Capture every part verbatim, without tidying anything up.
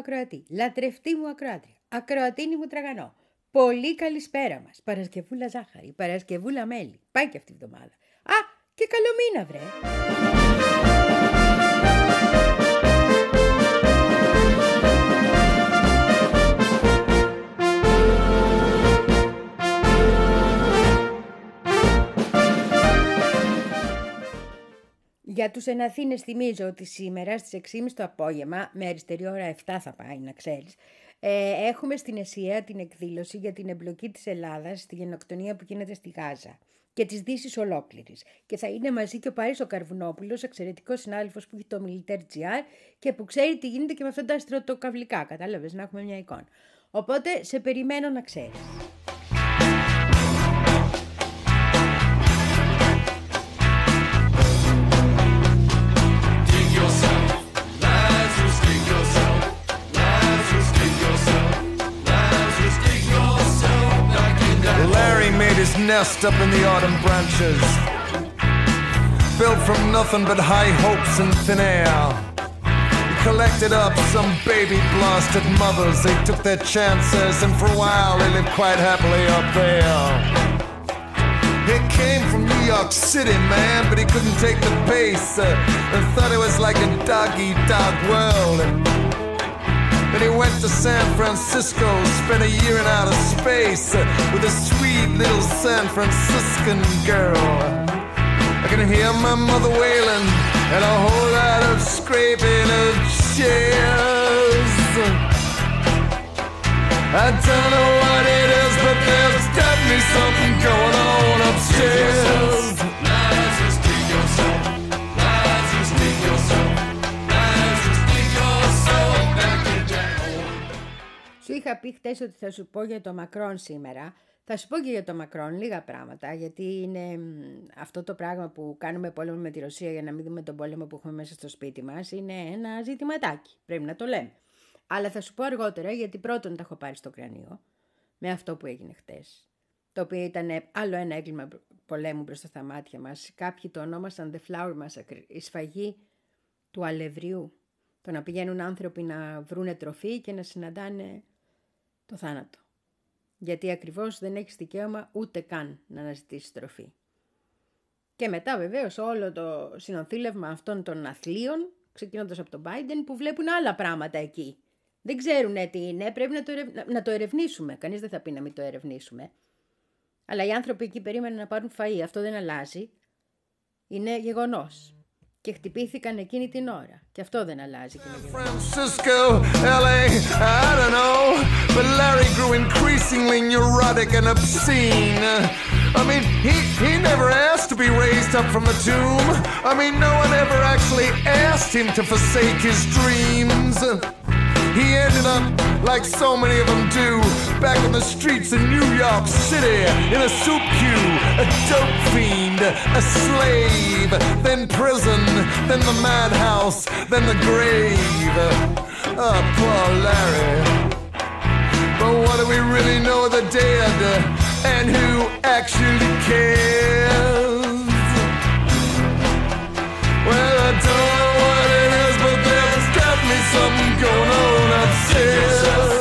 ακροατή, λατρευτή μου ακροάτρια, ακροατίνη μου τραγανό. Πολύ καλησπέρα μας. Παρασκευούλα ζάχαρη, Παρασκευούλα μέλι. Πάει και αυτή η εβδομάδα. Α, και καλό μήνα βρε. Για τους εναθήνες θυμίζω ότι σήμερα στις έξι και μισή το απόγευμα, με αριστερή ώρα επτά θα πάει να ξέρεις, ε, έχουμε στην ΕΣΥΑ την εκδήλωση για την εμπλοκή της Ελλάδας στη γενοκτονία που γίνεται στη Γάζα και της Δύσης ολόκληρης. Και θα είναι μαζί και ο Πάρης ο Καρβουνόπουλος, εξαιρετικός συνάδελφος που έχει το Militaire.gr και που ξέρει τι γίνεται και με αυτά τα αστρωτοκαυλικά. Κατάλαβες, να έχουμε μια εικόνα. Οπότε σε περιμένω να ξέρεις. His nest up in the autumn branches, built from nothing but high hopes and thin air. He collected up some baby blasted mothers. They took their chances, and for a while they lived quite happily up there. He came from New York City, man, but he couldn't take the pace, uh, and thought it was like a dog-eat-dog world. Then he went to San Francisco, spent a year in outer space uh, with a sweet little San Franciscan girl. I can hear my mother wailing and a whole lot of scraping of chairs. I don't know what it is, but there's definitely something going on upstairs. Σου είχα πει χτες ότι θα σου πω για το Μακρόν σήμερα. Θα σου πω και για το Μακρόν λίγα πράγματα, γιατί είναι αυτό το πράγμα που κάνουμε πόλεμο με τη Ρωσία για να μην δούμε τον πόλεμο που έχουμε μέσα στο σπίτι μας. Είναι ένα ζητηματάκι, πρέπει να το λέμε. Αλλά θα σου πω αργότερα, γιατί πρώτον τα έχω πάρει στο κρανίο με αυτό που έγινε χτες. Το οποίο ήταν άλλο ένα έγκλημα πολέμου μπροστά στα μάτια μας. Κάποιοι το ονόμασαν The Flower Massacre, η σφαγή του αλευριού. Το να πηγαίνουν άνθρωποι να βρούνε τροφή και να συναντάνε το θάνατο. Γιατί ακριβώς δεν έχεις δικαίωμα ούτε καν να αναζητήσεις τροφή. Και μετά βεβαίως όλο το συνοθήλευμα αυτών των αθλίων, ξεκινώντας από τον Biden, που βλέπουν άλλα πράγματα εκεί. Δεν ξέρουν τι είναι, πρέπει να το, ερευ... να το ερευνήσουμε. Κανείς δεν θα πει να μην το ερευνήσουμε. Αλλά οι άνθρωποι εκεί περίμεναν να πάρουν φαΐ. Αυτό δεν αλλάζει. Είναι γεγονός. Και χτυπήθηκαν εκείνη την ώρα. Και αυτό δεν αλλάζει. Francisco, L A, I don't know, but Larry grew increasingly neurotic and obscene. I mean, he, he never asked to be raised up from the tomb. I mean, no one ever actually asked him to forsake his dreams. He ended up, like so many of them do, back on the streets of New York City, in a soup queue, a dope fiend, a slave, then prison, then the madhouse, then the grave. Oh, poor Larry. But what do we really know of the dead, and who actually cares? Well, I don't know what it is, but there's definitely something going on upstairs.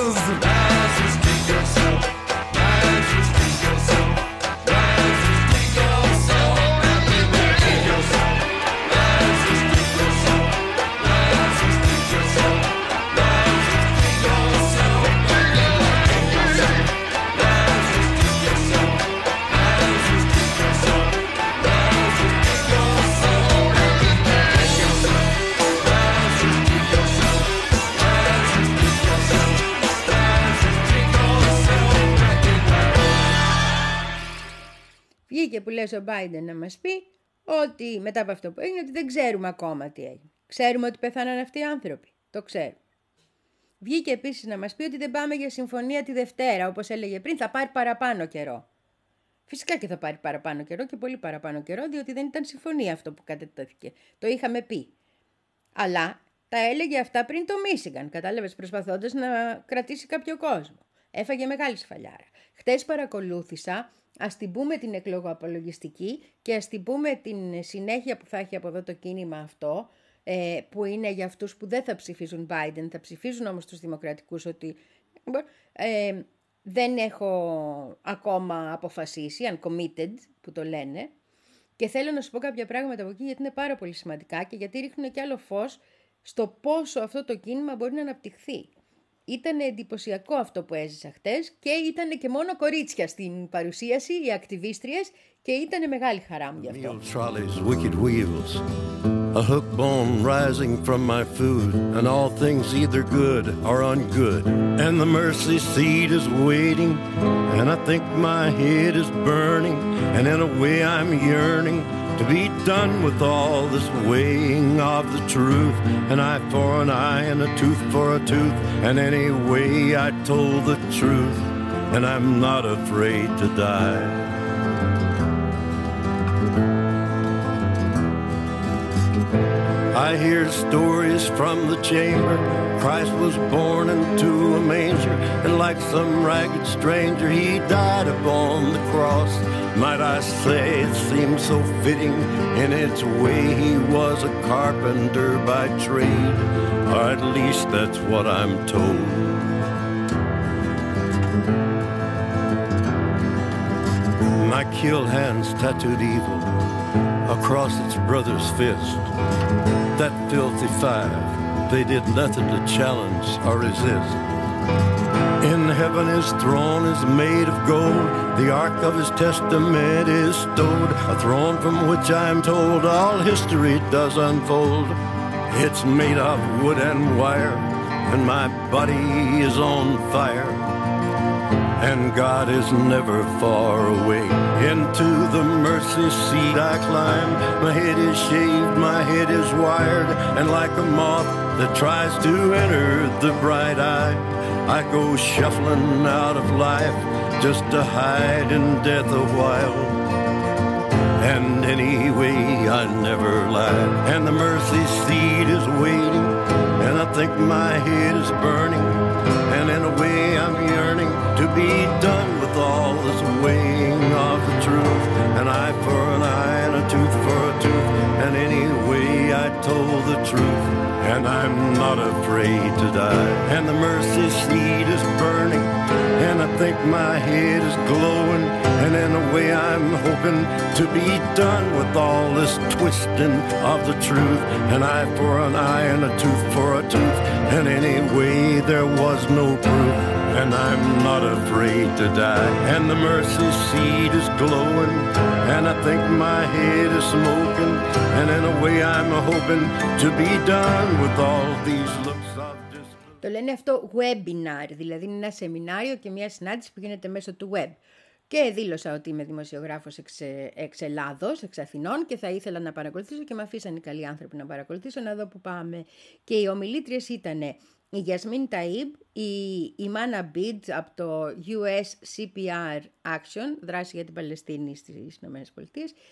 Βγήκε που λες ο Biden να μας πει ότι μετά από αυτό που έγινε ότι δεν ξέρουμε ακόμα τι έγινε. Ξέρουμε ότι πεθάναν αυτοί οι άνθρωποι. Το ξέρουμε. Βγήκε επίσης να μας πει ότι δεν πάμε για συμφωνία τη Δευτέρα, όπως έλεγε πριν, θα πάρει παραπάνω καιρό. Φυσικά και θα πάρει παραπάνω καιρό και πολύ παραπάνω καιρό, διότι δεν ήταν συμφωνία αυτό που κατετέθηκε. Το είχαμε πει. Αλλά τα έλεγε αυτά πριν το Μίσιγκαν, κατάλαβες, προσπαθώντας να κρατήσει κάποιο κόσμο. Έφαγε μεγάλη σφαλιάρα. Χτες παρακολούθησα, ας την πούμε την εκλογοαπολογιστική και ας την πούμε την συνέχεια που θα έχει από εδώ το κίνημα αυτό, ε, που είναι για αυτούς που δεν θα ψηφίζουν Biden, θα ψηφίζουν όμως τους δημοκρατικούς, ότι ε, δεν έχω ακόμα αποφασίσει, uncommitted που το λένε, και θέλω να σου πω κάποια πράγματα από εκεί γιατί είναι πάρα πολύ σημαντικά και γιατί ρίχνουν και άλλο φως στο πόσο αυτό το κίνημα μπορεί να αναπτυχθεί. Ήταν εντυπωσιακό αυτό που έζησα χτες και ήταν και μόνο κορίτσια στην παρουσίαση, οι ακτιβίστριες, και ήταν μεγάλη χαρά μου γι' αυτό. A hook bone rising from my food, and all things either good or ungood. And the mercy seat is waiting, and I think my head is burning, and in a way I'm yearning to be done with all this weighing of the truth. An eye for an eye and a tooth for a tooth, and anyway I told the truth, and I'm not afraid to die. I hear stories from the chamber. Christ was born into a manger, and like some ragged stranger he died upon the cross. Might I say it seems so fitting in its way, he was a carpenter by trade, or at least that's what I'm told. My kill hands tattooed evil across its brother's fist. That filthy five, they did nothing to challenge or resist. In heaven his throne is made of gold, the ark of his testament is stowed, a throne from which I am told all history does unfold. It's made of wood and wire, and my body is on fire, and God is never far away. Into the mercy seat I climb, my head is shaved, my head is wired, and like a moth that tries to enter the bright eye, I go shuffling out of life just to hide in death a while. And anyway I never lied, and the mercy seat is waiting, and I think my head is burning, and in a way I'm yearning to be done with all this weighing of the truth. An eye for an eye and a tooth for a tooth, and anyway I told the truth, and I'm not afraid to die. And the mercy seat is burning, and I think my head is glowing, and in a way I'm hoping to be done with all this twisting of the truth. An eye for an eye and a tooth for a tooth, and anyway there was no proof, and I'm not afraid to die. And the mercy seat is glowing, and I think my head is smoking, and in a way I'm hoping to be done with all these looks of disbelief. Το λένε αυτό webinar, δηλαδή είναι ένα σεμινάριο και μια συνάντηση που γίνεται μέσω του web. Και δήλωσα ότι είμαι δημοσιογράφος εξ, εξ Ελλάδος, εξ Αθηνών, και θα ήθελα να παρακολουθήσω και με αφήσαν οι καλοί άνθρωποι να παρακολουθήσω, να δω που πάμε. Και οι ομιλήτριες ήταν η Γιασμίν Ταΐμπ, η, η Μάνα Μπίτζ από το γιου ες σι πι αρ Action, δράση για την Παλαιστίνη στις ΗΠΑ,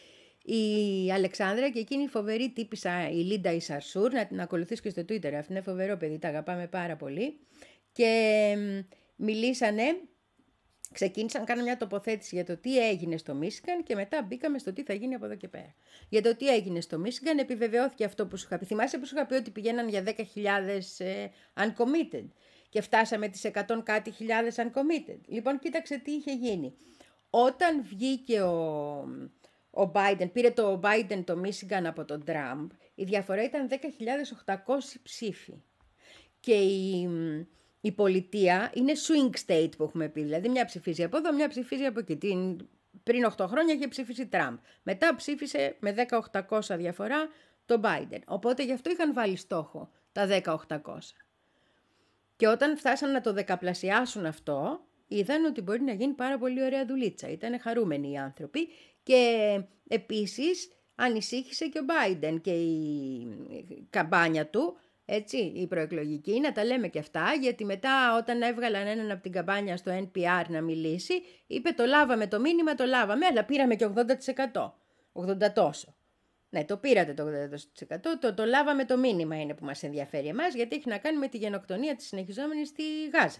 η Αλεξάνδρα και εκείνη η φοβερή τύπισσα η Λίντα Ισαρσούρ, να την ακολουθείς και στο Twitter, αυτή είναι φοβερό παιδί, τα αγαπάμε πάρα πολύ. Και μιλήσανε, ξεκίνησαν, κάνουν μια τοποθέτηση για το τι έγινε στο Μίσιγαν και μετά μπήκαμε στο τι θα γίνει από εδώ και πέρα. Για το τι έγινε στο Μίσιγαν επιβεβαιώθηκε αυτό που σου είχα πει. Θυμάσαι που σου είχα πει ότι πηγαίναν για δέκα χιλιάδες ε, uncommitted και φτάσαμε τις εκατό κάτι χιλιάδες uncommitted. Λοιπόν, κοίταξε τι είχε γίνει. Όταν βγήκε ο, ο Biden, πήρε το Biden το Μίσιγαν από τον Τραμπ, η διαφορά ήταν δέκα χιλιάδες οκτακόσιοι ψήφοι. Και η... Η πολιτεία είναι swing state που έχουμε πει, δηλαδή μια ψηφίζει από εδώ, μια ψηφίζει από εκεί. Την... Πριν οκτώ χρόνια είχε ψηφίσει Τραμπ. Μετά ψήφισε με δέκα χιλιάδες οκτακόσια διαφορά το Biden. Οπότε γι' αυτό είχαν βάλει στόχο τα δέκα χιλιάδες οκτακόσια. Και όταν φτάσαν να το δεκαπλασιάσουν αυτό, είδαν ότι μπορεί να γίνει πάρα πολύ ωραία δουλίτσα. Ήταν χαρούμενοι οι άνθρωποι και επίσης ανησύχησε και ο Biden και η καμπάνια του, έτσι, η προεκλογική, να τα λέμε και αυτά, γιατί μετά όταν έβγαλαν έναν από την καμπάνια στο εν πι αρ να μιλήσει, είπε το λάβαμε το μήνυμα, το λάβαμε, αλλά πήραμε και ογδόντα τοις εκατό, ογδόντα τόσο. Ναι, το πήρατε το ογδόντα τοις εκατό, το, το λάβαμε το μήνυμα είναι που μας ενδιαφέρει εμάς, γιατί έχει να κάνει με τη γενοκτονία της συνεχιζόμενης στη Γάζα.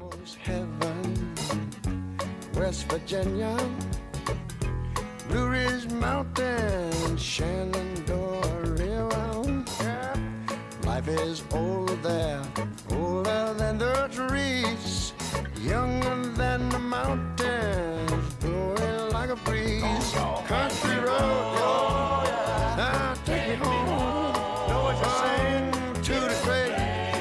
West Virginia, Blue Ridge Mountain, Shenandoah River, yeah. life is older there, older than the trees, younger than the mountains, blowing like a breeze. Country road, oh, yeah. Now take me home. Know what you're saying? To the place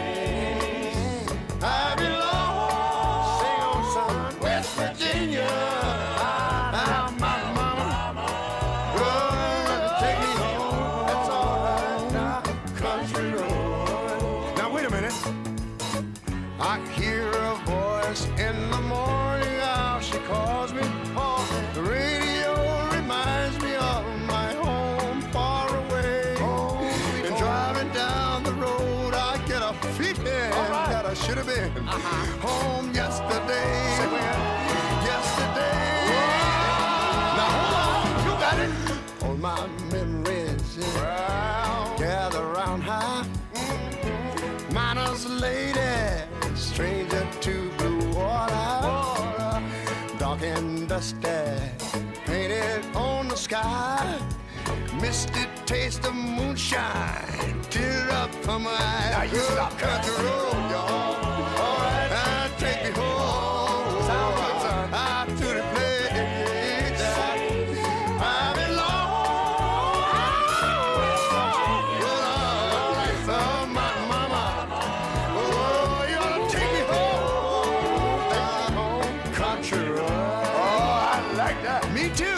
I belong. Sing on, son, West Virginia. Ah, my mama, oh, take me home. That's all right now, country road. Now wait a minute. I hear a voice in the morning hour. She calls me. Oh, the radio reminds me of my home far away. Oh, and driving down the road, I get a feeling right. that I should have been uh-huh. home yesterday. Yesterday. Oh. Now hold on, you got it. All my memories well. gather round high. Mm-hmm. Minus lady, stranger to blue water, water. Dark and dusty, painted on the sky. Misty taste of moonshine, tear up from my eyes. Now you stop country road, y'all. All right, now take me home. Sound good, son. Out to the place I belong. Oh, my mama, oh, you ought to take me home. Country road. Oh, I like that. Me too.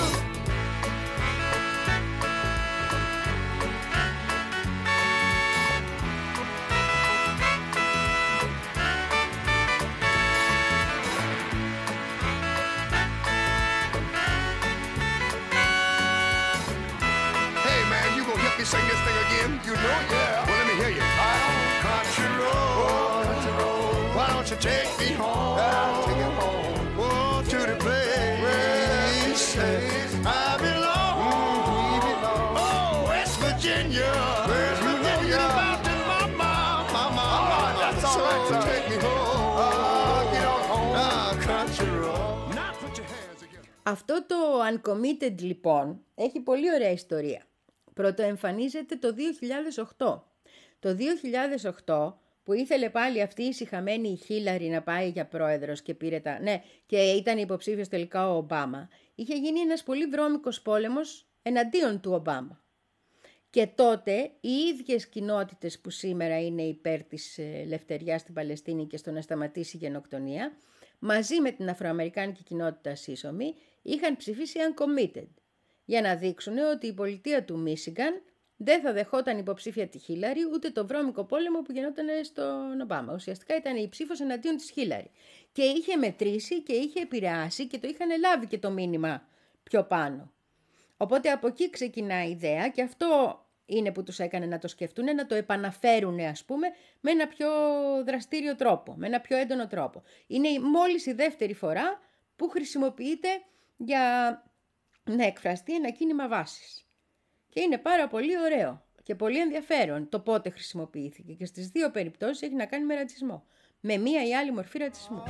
Sing this thing again, you know? Yeah. Well, let me hear you. Country road, country road. Why don't you take me home? I'll take you home. Oh, to the place I belong. Mm-hmm. Oh, West Virginia. West Virginia. Mountain mama, mama, mama. That's all right, so take me home. Oh, get on home. Ah, country road. Now put your hands together. Αυτό το Uncommitted λοιπόν έχει πολύ ωραία ιστορία. Πρωτοεμφανίζεται το δύο χιλιάδες οκτώ. Το δύο χιλιάδες οκτώ που ήθελε πάλι αυτή η σιχαμένη η Χίλαρη να πάει για πρόεδρος και πήρε τα... Ναι, και ήταν υποψήφιος τελικά ο Ομπάμα. Είχε γίνει ένας πολύ βρώμικος πόλεμος εναντίον του Ομπάμα. Και τότε οι ίδιες κοινότητες που σήμερα είναι υπέρ της ελευθεριάς στην Παλαιστίνη και στο να σταματήσει η γενοκτονία, μαζί με την αφροαμερικάνικη κοινότητα σύσσωμη, είχαν ψηφίσει uncommitted, για να δείξουν ότι η πολιτεία του Μίσιγκαν δεν θα δεχόταν υποψήφια τη Χίλαρη ούτε το βρώμικο πόλεμο που γινόταν στον Ομπάμα. Ουσιαστικά ήταν η ψήφος εναντίον της Χίλαρη. Και είχε μετρήσει και είχε επηρεάσει και το είχαν λάβει και το μήνυμα πιο πάνω. Οπότε από εκεί ξεκινά η ιδέα και αυτό είναι που τους έκανε να το σκεφτούν, να το επαναφέρουν ας πούμε με ένα πιο δραστήριο τρόπο, με ένα πιο έντονο τρόπο. Είναι μόλις η δεύτερη φορά που χρησιμοποιείται για να εκφραστεί ένα κίνημα βάσης. Και είναι πάρα πολύ ωραίο και πολύ ενδιαφέρον το πότε χρησιμοποιήθηκε και στις δύο περιπτώσεις έχει να κάνει με ρατσισμό. Με μία ή άλλη μορφή ρατσισμού.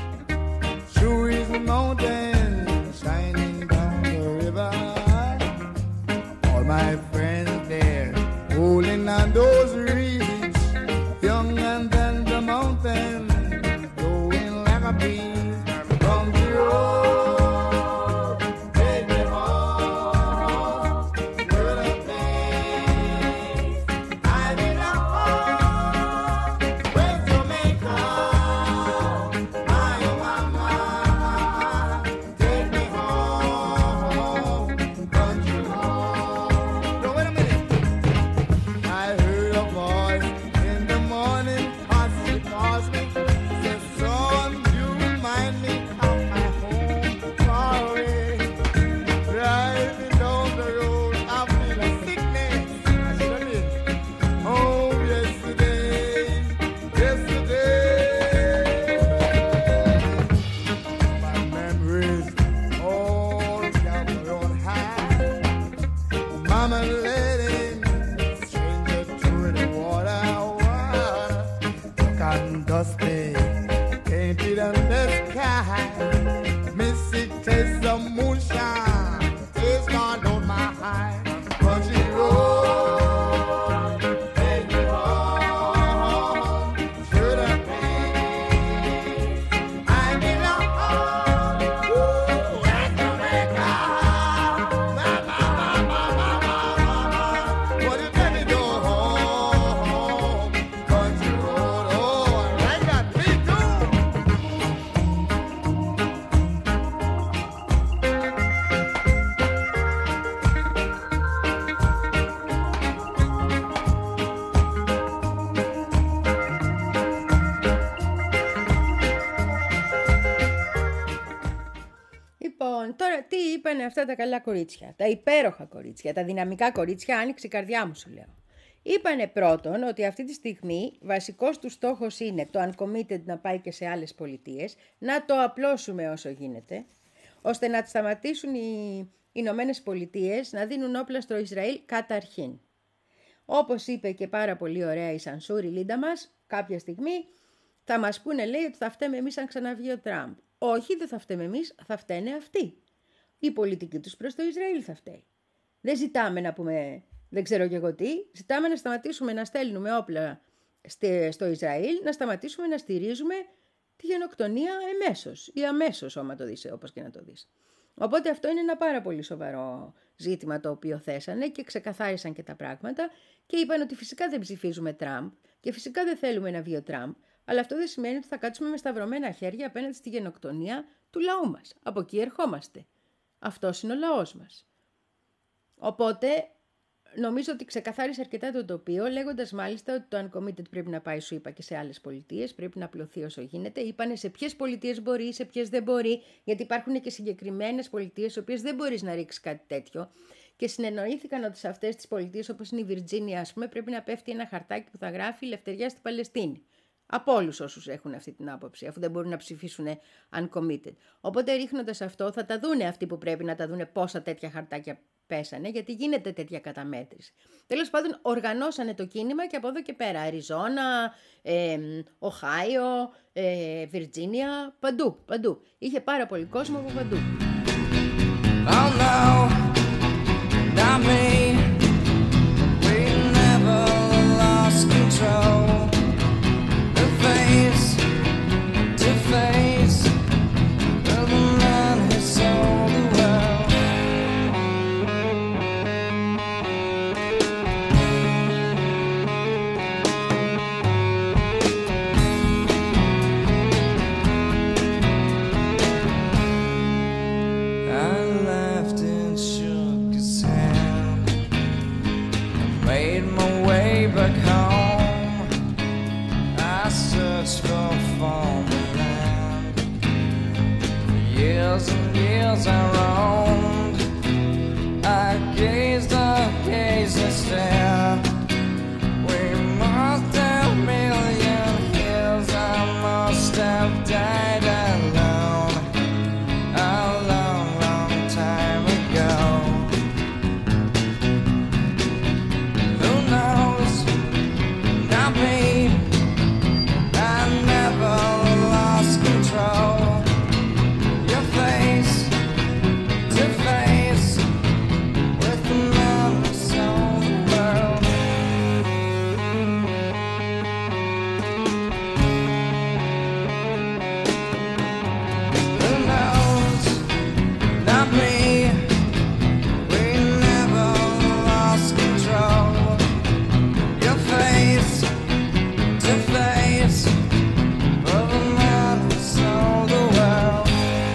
My friends there, holding on those reeds, younger than the mountain, going like a breeze from the road. Take me home to the place I belong. Where's Jamaica? My mama, take me home, country home. Λοιπόν, τώρα τι είπανε αυτά τα καλά κορίτσια, τα υπέροχα κορίτσια, τα δυναμικά κορίτσια, άνοιξε η καρδιά μου σου λέω. Είπανε πρώτον ότι αυτή τη στιγμή βασικός του στόχος είναι το uncommitted να πάει και σε άλλες πολιτείες, να το απλώσουμε όσο γίνεται, ώστε να σταματήσουν οι Ηνωμένες Πολιτείες να δίνουν όπλα στο Ισραήλ καταρχήν. Όπως είπε και πάρα πολύ ωραία η Σανσούρη Λίντα μας, κάποια στιγμή θα μας πούνε λέει ότι θα φταίμε εμείς αν ξαναβγεί ο Τραμπ. Όχι, δεν θα φταίμε εμείς, θα φταίνε αυτοί. Η πολιτική τους προς το Ισραήλ θα φταίει. Δεν ζητάμε να πούμε, δεν ξέρω και εγώ τι, ζητάμε να σταματήσουμε να στέλνουμε όπλα στο Ισραήλ, να σταματήσουμε να στηρίζουμε τη γενοκτονία εμέσως ή αμέσως, όμα το δεις, όπως και να το δεις. Οπότε αυτό είναι ένα πάρα πολύ σοβαρό ζήτημα το οποίο θέσανε και ξεκαθάρισαν και τα πράγματα και είπαν ότι φυσικά δεν ψηφίζουμε Τραμπ και φυσικά δεν θέλουμε να βγει ο Τραμπ, αλλά αυτό δεν σημαίνει ότι θα κάτσουμε με σταυρωμένα χέρια απέναντι στη γενοκτονία του λαού μας. Από εκεί ερχόμαστε. Αυτός είναι ο λαός μας. Οπότε νομίζω ότι ξεκαθάρισε αρκετά το τοπίο, λέγοντας μάλιστα ότι το uncommitted πρέπει να πάει, σου είπα, και σε άλλες πολιτείες, πρέπει να απλωθεί όσο γίνεται. Είπανε σε ποιες πολιτείες μπορεί, σε ποιες δεν μπορεί, γιατί υπάρχουν και συγκεκριμένες πολιτείες, στις οποίες δεν μπορείς να ρίξεις κάτι τέτοιο. Και συνεννοήθηκαν ότι σε αυτές τις πολιτείες, όπως είναι η Βιρτζίνια, ας πούμε, πρέπει να πέφτει ένα χαρτάκι που θα γράφει «Ελευθερία στη Παλαιστίνη». Από όλους όσους έχουν αυτή την άποψη, αφού δεν μπορούν να ψηφίσουν uncommitted. Οπότε ρίχνοντας αυτό, θα τα δούνε αυτοί που πρέπει να τα δούνε πόσα τέτοια χαρτάκια πέσανε, γιατί γίνεται τέτοια καταμέτρηση. Τέλος πάντων, οργανώσανε το κίνημα και από εδώ και πέρα. Αριζόνα, ε, Οχάιο, ε, Βιρτζίνια, παντού, παντού. Είχε πάρα πολύ κόσμο από παντού. Oh no, not me. We never lost control. The face to face of the man who sold the world. I laughed and shook his hand. I made my way back home. I searched for foreign land. For years and years I roamed. I gazed, I gazed, I stared. We must have a million years. I must have died alone. A long, long time ago. Who knows? Not me. I never lost control. Your face to face with the man who sold the world. Who knows? Not me. We never lost control. Your face to face of a man who sold the world.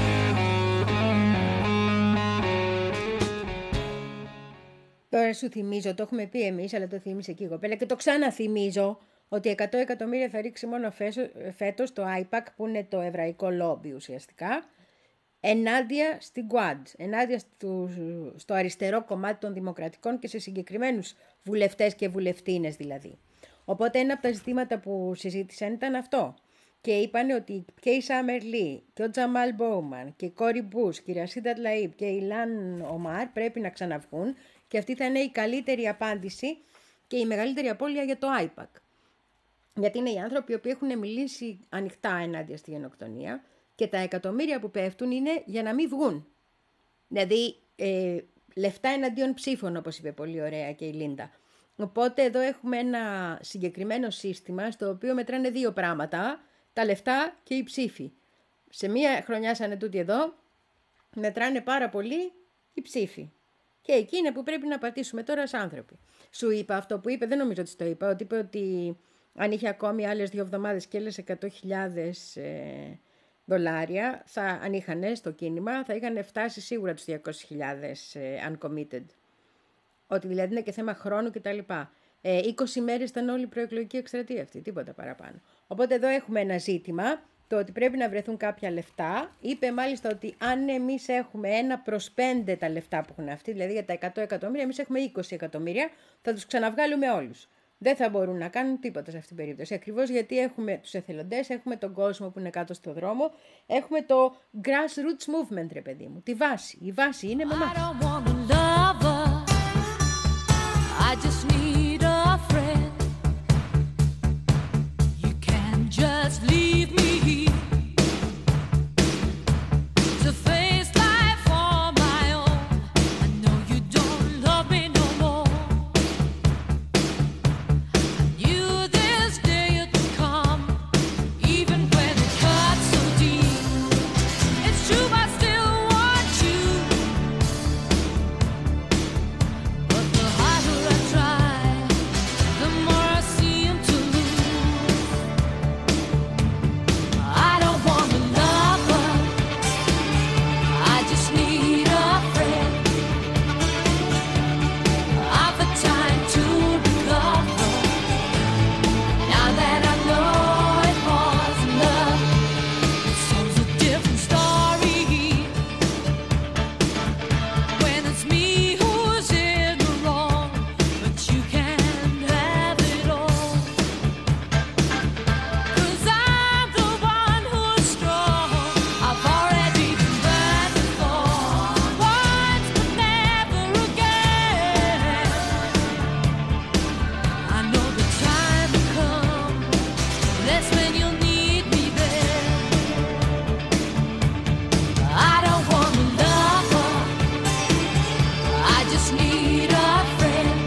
Τώρα σου θυμίζω, το έχουμε πει εμείς, αλλά το θύμισε και η κοπέλα και το ξαναθυμίζω ότι εκατό εκατομμύρια θα ρίξει μόνο φέσο- φέτος το άιπακ, που είναι το εβραϊκό λόμπι ουσιαστικά, ενάντια στην Quad, ενάντια στο, στο αριστερό κομμάτι των δημοκρατικών και σε συγκεκριμένους βουλευτές και βουλευτίνες δηλαδή. Οπότε ένα από τα ζητήματα που συζήτησαν ήταν αυτό. Και είπαν ότι και η Σάμερ Λί και ο Τζαμάλ Μπόουμαν και η Κόρι Μπούς και η Ρασίντα Τλαΐπ και η Λαν Ομάρ πρέπει να ξαναβγούν και αυτή θα είναι η καλύτερη απάντηση και η μεγαλύτερη απώλεια για το άιπακ. Γιατί είναι οι άνθρωποι οι οποίοι έχουν μιλήσει ανοιχτά ενάντια στη γενοκτονία και τα εκατομμύρια που πέφτουν είναι για να μην βγουν. Δηλαδή ε, λεφτά εναντίον ψήφων, όπως είπε πολύ ωραία και η Λίντα. Οπότε εδώ έχουμε ένα συγκεκριμένο σύστημα στο οποίο μετράνε δύο πράγματα, τα λεφτά και οι ψήφοι. Σε μία χρονιά σαν τούτη εδώ μετράνε πάρα πολύ οι ψήφοι. Και εκεί είναι που πρέπει να πατήσουμε τώρα ως άνθρωποι. Σου είπα αυτό που είπε, δεν νομίζω ότι το είπα, ότι είπε ότι αν είχε ακόμη άλλες δύο εβδομάδες και άλλες εκατό χιλιάδες ε, δολάρια, θα, αν είχαν στο κίνημα, θα είχαν φτάσει σίγουρα τους διακόσιες χιλιάδες ε, uncommitted. Ότι δηλαδή είναι και θέμα χρόνου κτλ. Ε, είκοσι μέρες ήταν όλη η προεκλογική εκστρατεία αυτή, τίποτα παραπάνω. Οπότε εδώ έχουμε ένα ζήτημα το ότι πρέπει να βρεθούν κάποια λεφτά. Είπε μάλιστα ότι αν εμείς έχουμε ένα προς πέντε τα λεφτά που έχουν αυτοί, δηλαδή για τα εκατό εκατομμύρια, εμείς έχουμε είκοσι εκατομμύρια, θα τους ξαναβγάλουμε όλους. Δεν θα μπορούν να κάνουν τίποτα σε αυτήν την περίπτωση. Ακριβώς γιατί έχουμε τους εθελοντές, έχουμε τον κόσμο που είναι κάτω στο δρόμο, έχουμε το grassroots movement, ρε παιδί μου, τη βάση. Η βάση είναι με εμάς. I just need a friend. You can't just leave me to face life on my own. I know you don't love me no more. I knew this day would come, even when it cuts so deep. It's true, I still want you, but the harder I try, the more I seem to lose. I don't want a lover, I just need a friend. I've had time to recover, now that I know it was love. It's such a different story when it's me who's in the wrong, but you can't have it all. 'Cause I'm the one who's strong. I've already been burned before, once but never again. I know the time will come, that's when you'll need me there. I don't want a lover, I just need a friend.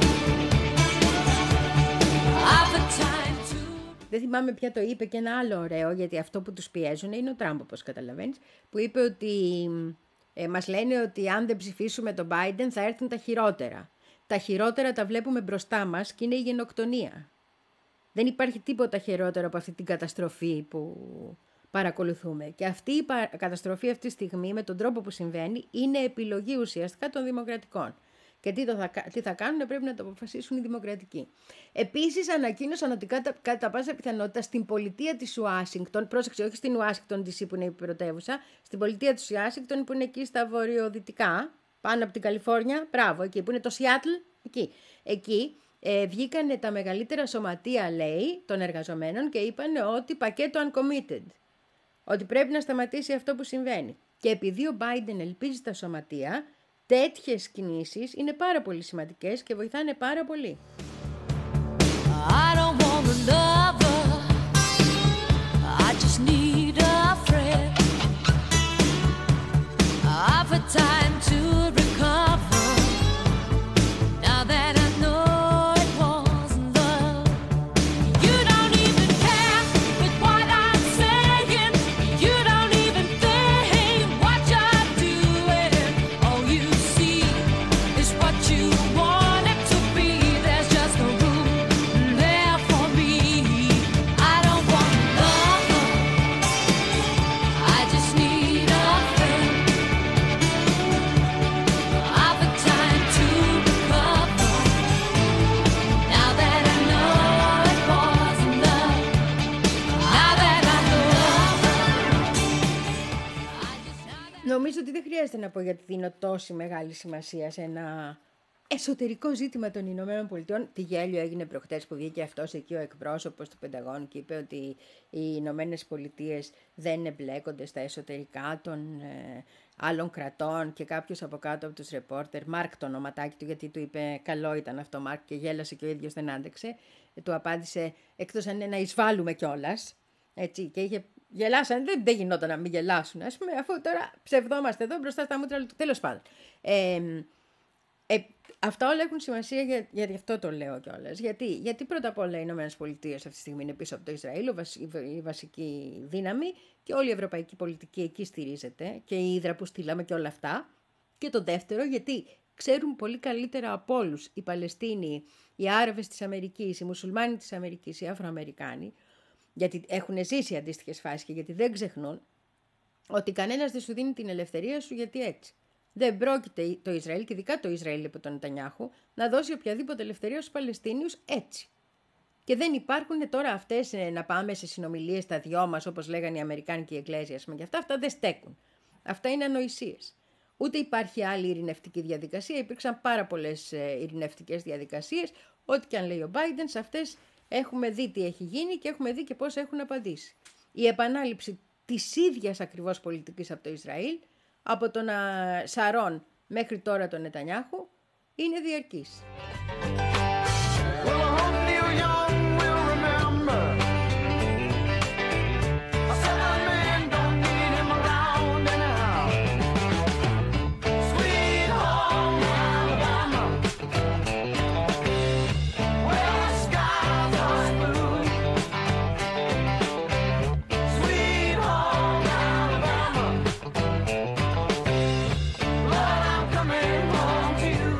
I've had time to. Δεν θυμάμαι ποια το είπε και ένα άλλο ωραίο, γιατί αυτό που τους πιέζουν είναι ο Τραμπ, όπως καταλαβαίνεις, που είπε ότι ε, μας λένε ότι αν δεν ψηφίσουμε τον Biden θα έρθουν τα χειρότερα. Τα χειρότερα τα βλέπουμε μπροστά μας και είναι η γενοκτονία. Δεν υπάρχει τίποτα χειρότερο από αυτή την καταστροφή που παρακολουθούμε. Και αυτή η πα- καταστροφή αυτή τη στιγμή, με τον τρόπο που συμβαίνει, είναι επιλογή ουσιαστικά των δημοκρατικών. Και τι, το θα, κα- τι θα κάνουν πρέπει να το αποφασίσουν οι δημοκρατικοί. Επίσης ανακοίνωσαν ότι κατά, κατά πάσα πιθανότητα στην πολιτεία της Ουάσιγκτον, πρόσεξε, όχι στην Ουάσιγκτον ντι σι που είναι η πρωτεύουσα, στην πολιτεία της Ουάσιγκτον που είναι εκεί στα βορειοδυτικά, πάνω από την Καλιφόρνια, μπράβο, εκεί που είναι το Σιάτλ, εκεί. Εκεί ε, βγήκανε τα μεγαλύτερα σωματεία, λέει, των εργαζομένων και είπαν ότι πακέτο uncommitted. Ότι πρέπει να σταματήσει αυτό που συμβαίνει. Και επειδή ο Biden ελπίζει στα σωματεία, τέτοιες κινήσεις είναι πάρα πολύ σημαντικές και βοηθάνε πάρα πολύ. I don't want a lover, I just need a friend. I've had time to recover, now that I know it wasn't love. You don't even care with what I'm saying, you don't even think what you're doing. All you see is what you want it to be. There's just no room there for me. I don't want a lover, I just need a friend. I've had time to recover, now that I know it wasn't love. Now that I know, I just. Νομίζω ότι δεν χρειάζεται να πω γιατί δίνω τόση μεγάλη σημασία σε ένα εσωτερικό ζήτημα των Ηνωμένων Πολιτειών. Τι γέλιο έγινε προχτές που βγήκε αυτός εκεί ο εκπρόσωπος του Πενταγώνου και είπε ότι οι Ηνωμένες Πολιτείες δεν εμπλέκονται στα εσωτερικά των ε, άλλων κρατών και κάποιος από κάτω από τους ρεπόρτερ, Μάρκ το ονοματάκι του, γιατί του είπε καλό ήταν αυτό Μάρκ και γέλασε και ο ίδιος δεν άντεξε, ε, του απάντησε εκτός αν είναι να εισβάλλουμε κιόλας. Έτσι, και είχε γελάσαν, δεν, δεν γινόταν να μην γελάσουν, ας πούμε, αφού τώρα ψευδόμαστε εδώ μπροστά στα μούτρα του. Τέλος πάντων. Ε, ε, αυτά όλα έχουν σημασία για, για γι' αυτό το λέω κιόλας. Γιατί, γιατί πρώτα απ' όλα οι Ηνωμένες Πολιτείες αυτή τη στιγμή είναι πίσω από το Ισραήλ, ο βασι, η βασική δύναμη και όλη η ευρωπαϊκή πολιτική εκεί στηρίζεται και η Ύδρα που στείλαμε και όλα αυτά. Και το δεύτερο, γιατί ξέρουν πολύ καλύτερα από όλους οι Παλαιστίνοι, οι Άραβες της Αμερικής, οι Μουσουλμάνοι της Αμερικής, οι Αφροαμερικάνοι, γιατί έχουν ζήσει αντίστοιχες φάσεις και γιατί δεν ξεχνούν ότι κανένας δεν σου δίνει την ελευθερία σου γιατί έτσι. Δεν πρόκειται το Ισραήλ, και ειδικά το Ισραήλ από τον Νετανιάχου, να δώσει οποιαδήποτε ελευθερία στους Παλαιστίνιους έτσι. Και δεν υπάρχουν τώρα αυτές ε, να πάμε σε συνομιλίες τα δυο μας, όπως λέγανε οι Αμερικάνοι και η Εκκλέσια, ας πούμε, και αυτά, αυτά δεν στέκουν. Αυτά είναι ανοησίες. Ούτε υπάρχει άλλη ειρηνευτική διαδικασία. Υπήρξαν πάρα πολλές ε, ειρηνευτικές διαδικασίες. Ό,τι και αν λέει ο Biden, σε αυτές έχουμε δει τι έχει γίνει και έχουμε δει και πώς έχουν απαντήσει. Η επανάληψη της ίδιας ακριβώς πολιτικής από το Ισραήλ, από τον α, Σαρών μέχρι τώρα τον Νετανιάχου, είναι διαρκής. Well, I hope Neil Young will remember. I said that man don't need him around anyhow. Sweet home Alabama, where the skies are blue. Sweet home Alabama, Lord, I'm coming home to you.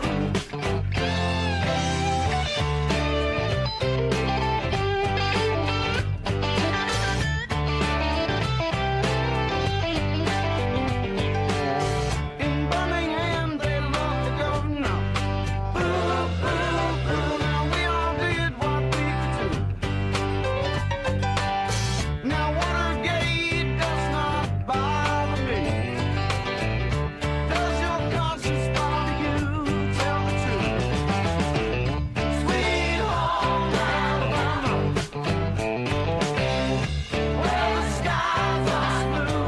In Birmingham, they love the governor. Boo, boo, boo. Now we all did what we could do. Now Watergate does not bother me. Does your conscience bother you? Tell the truth. Sweet home Alabama, where the skies are blue.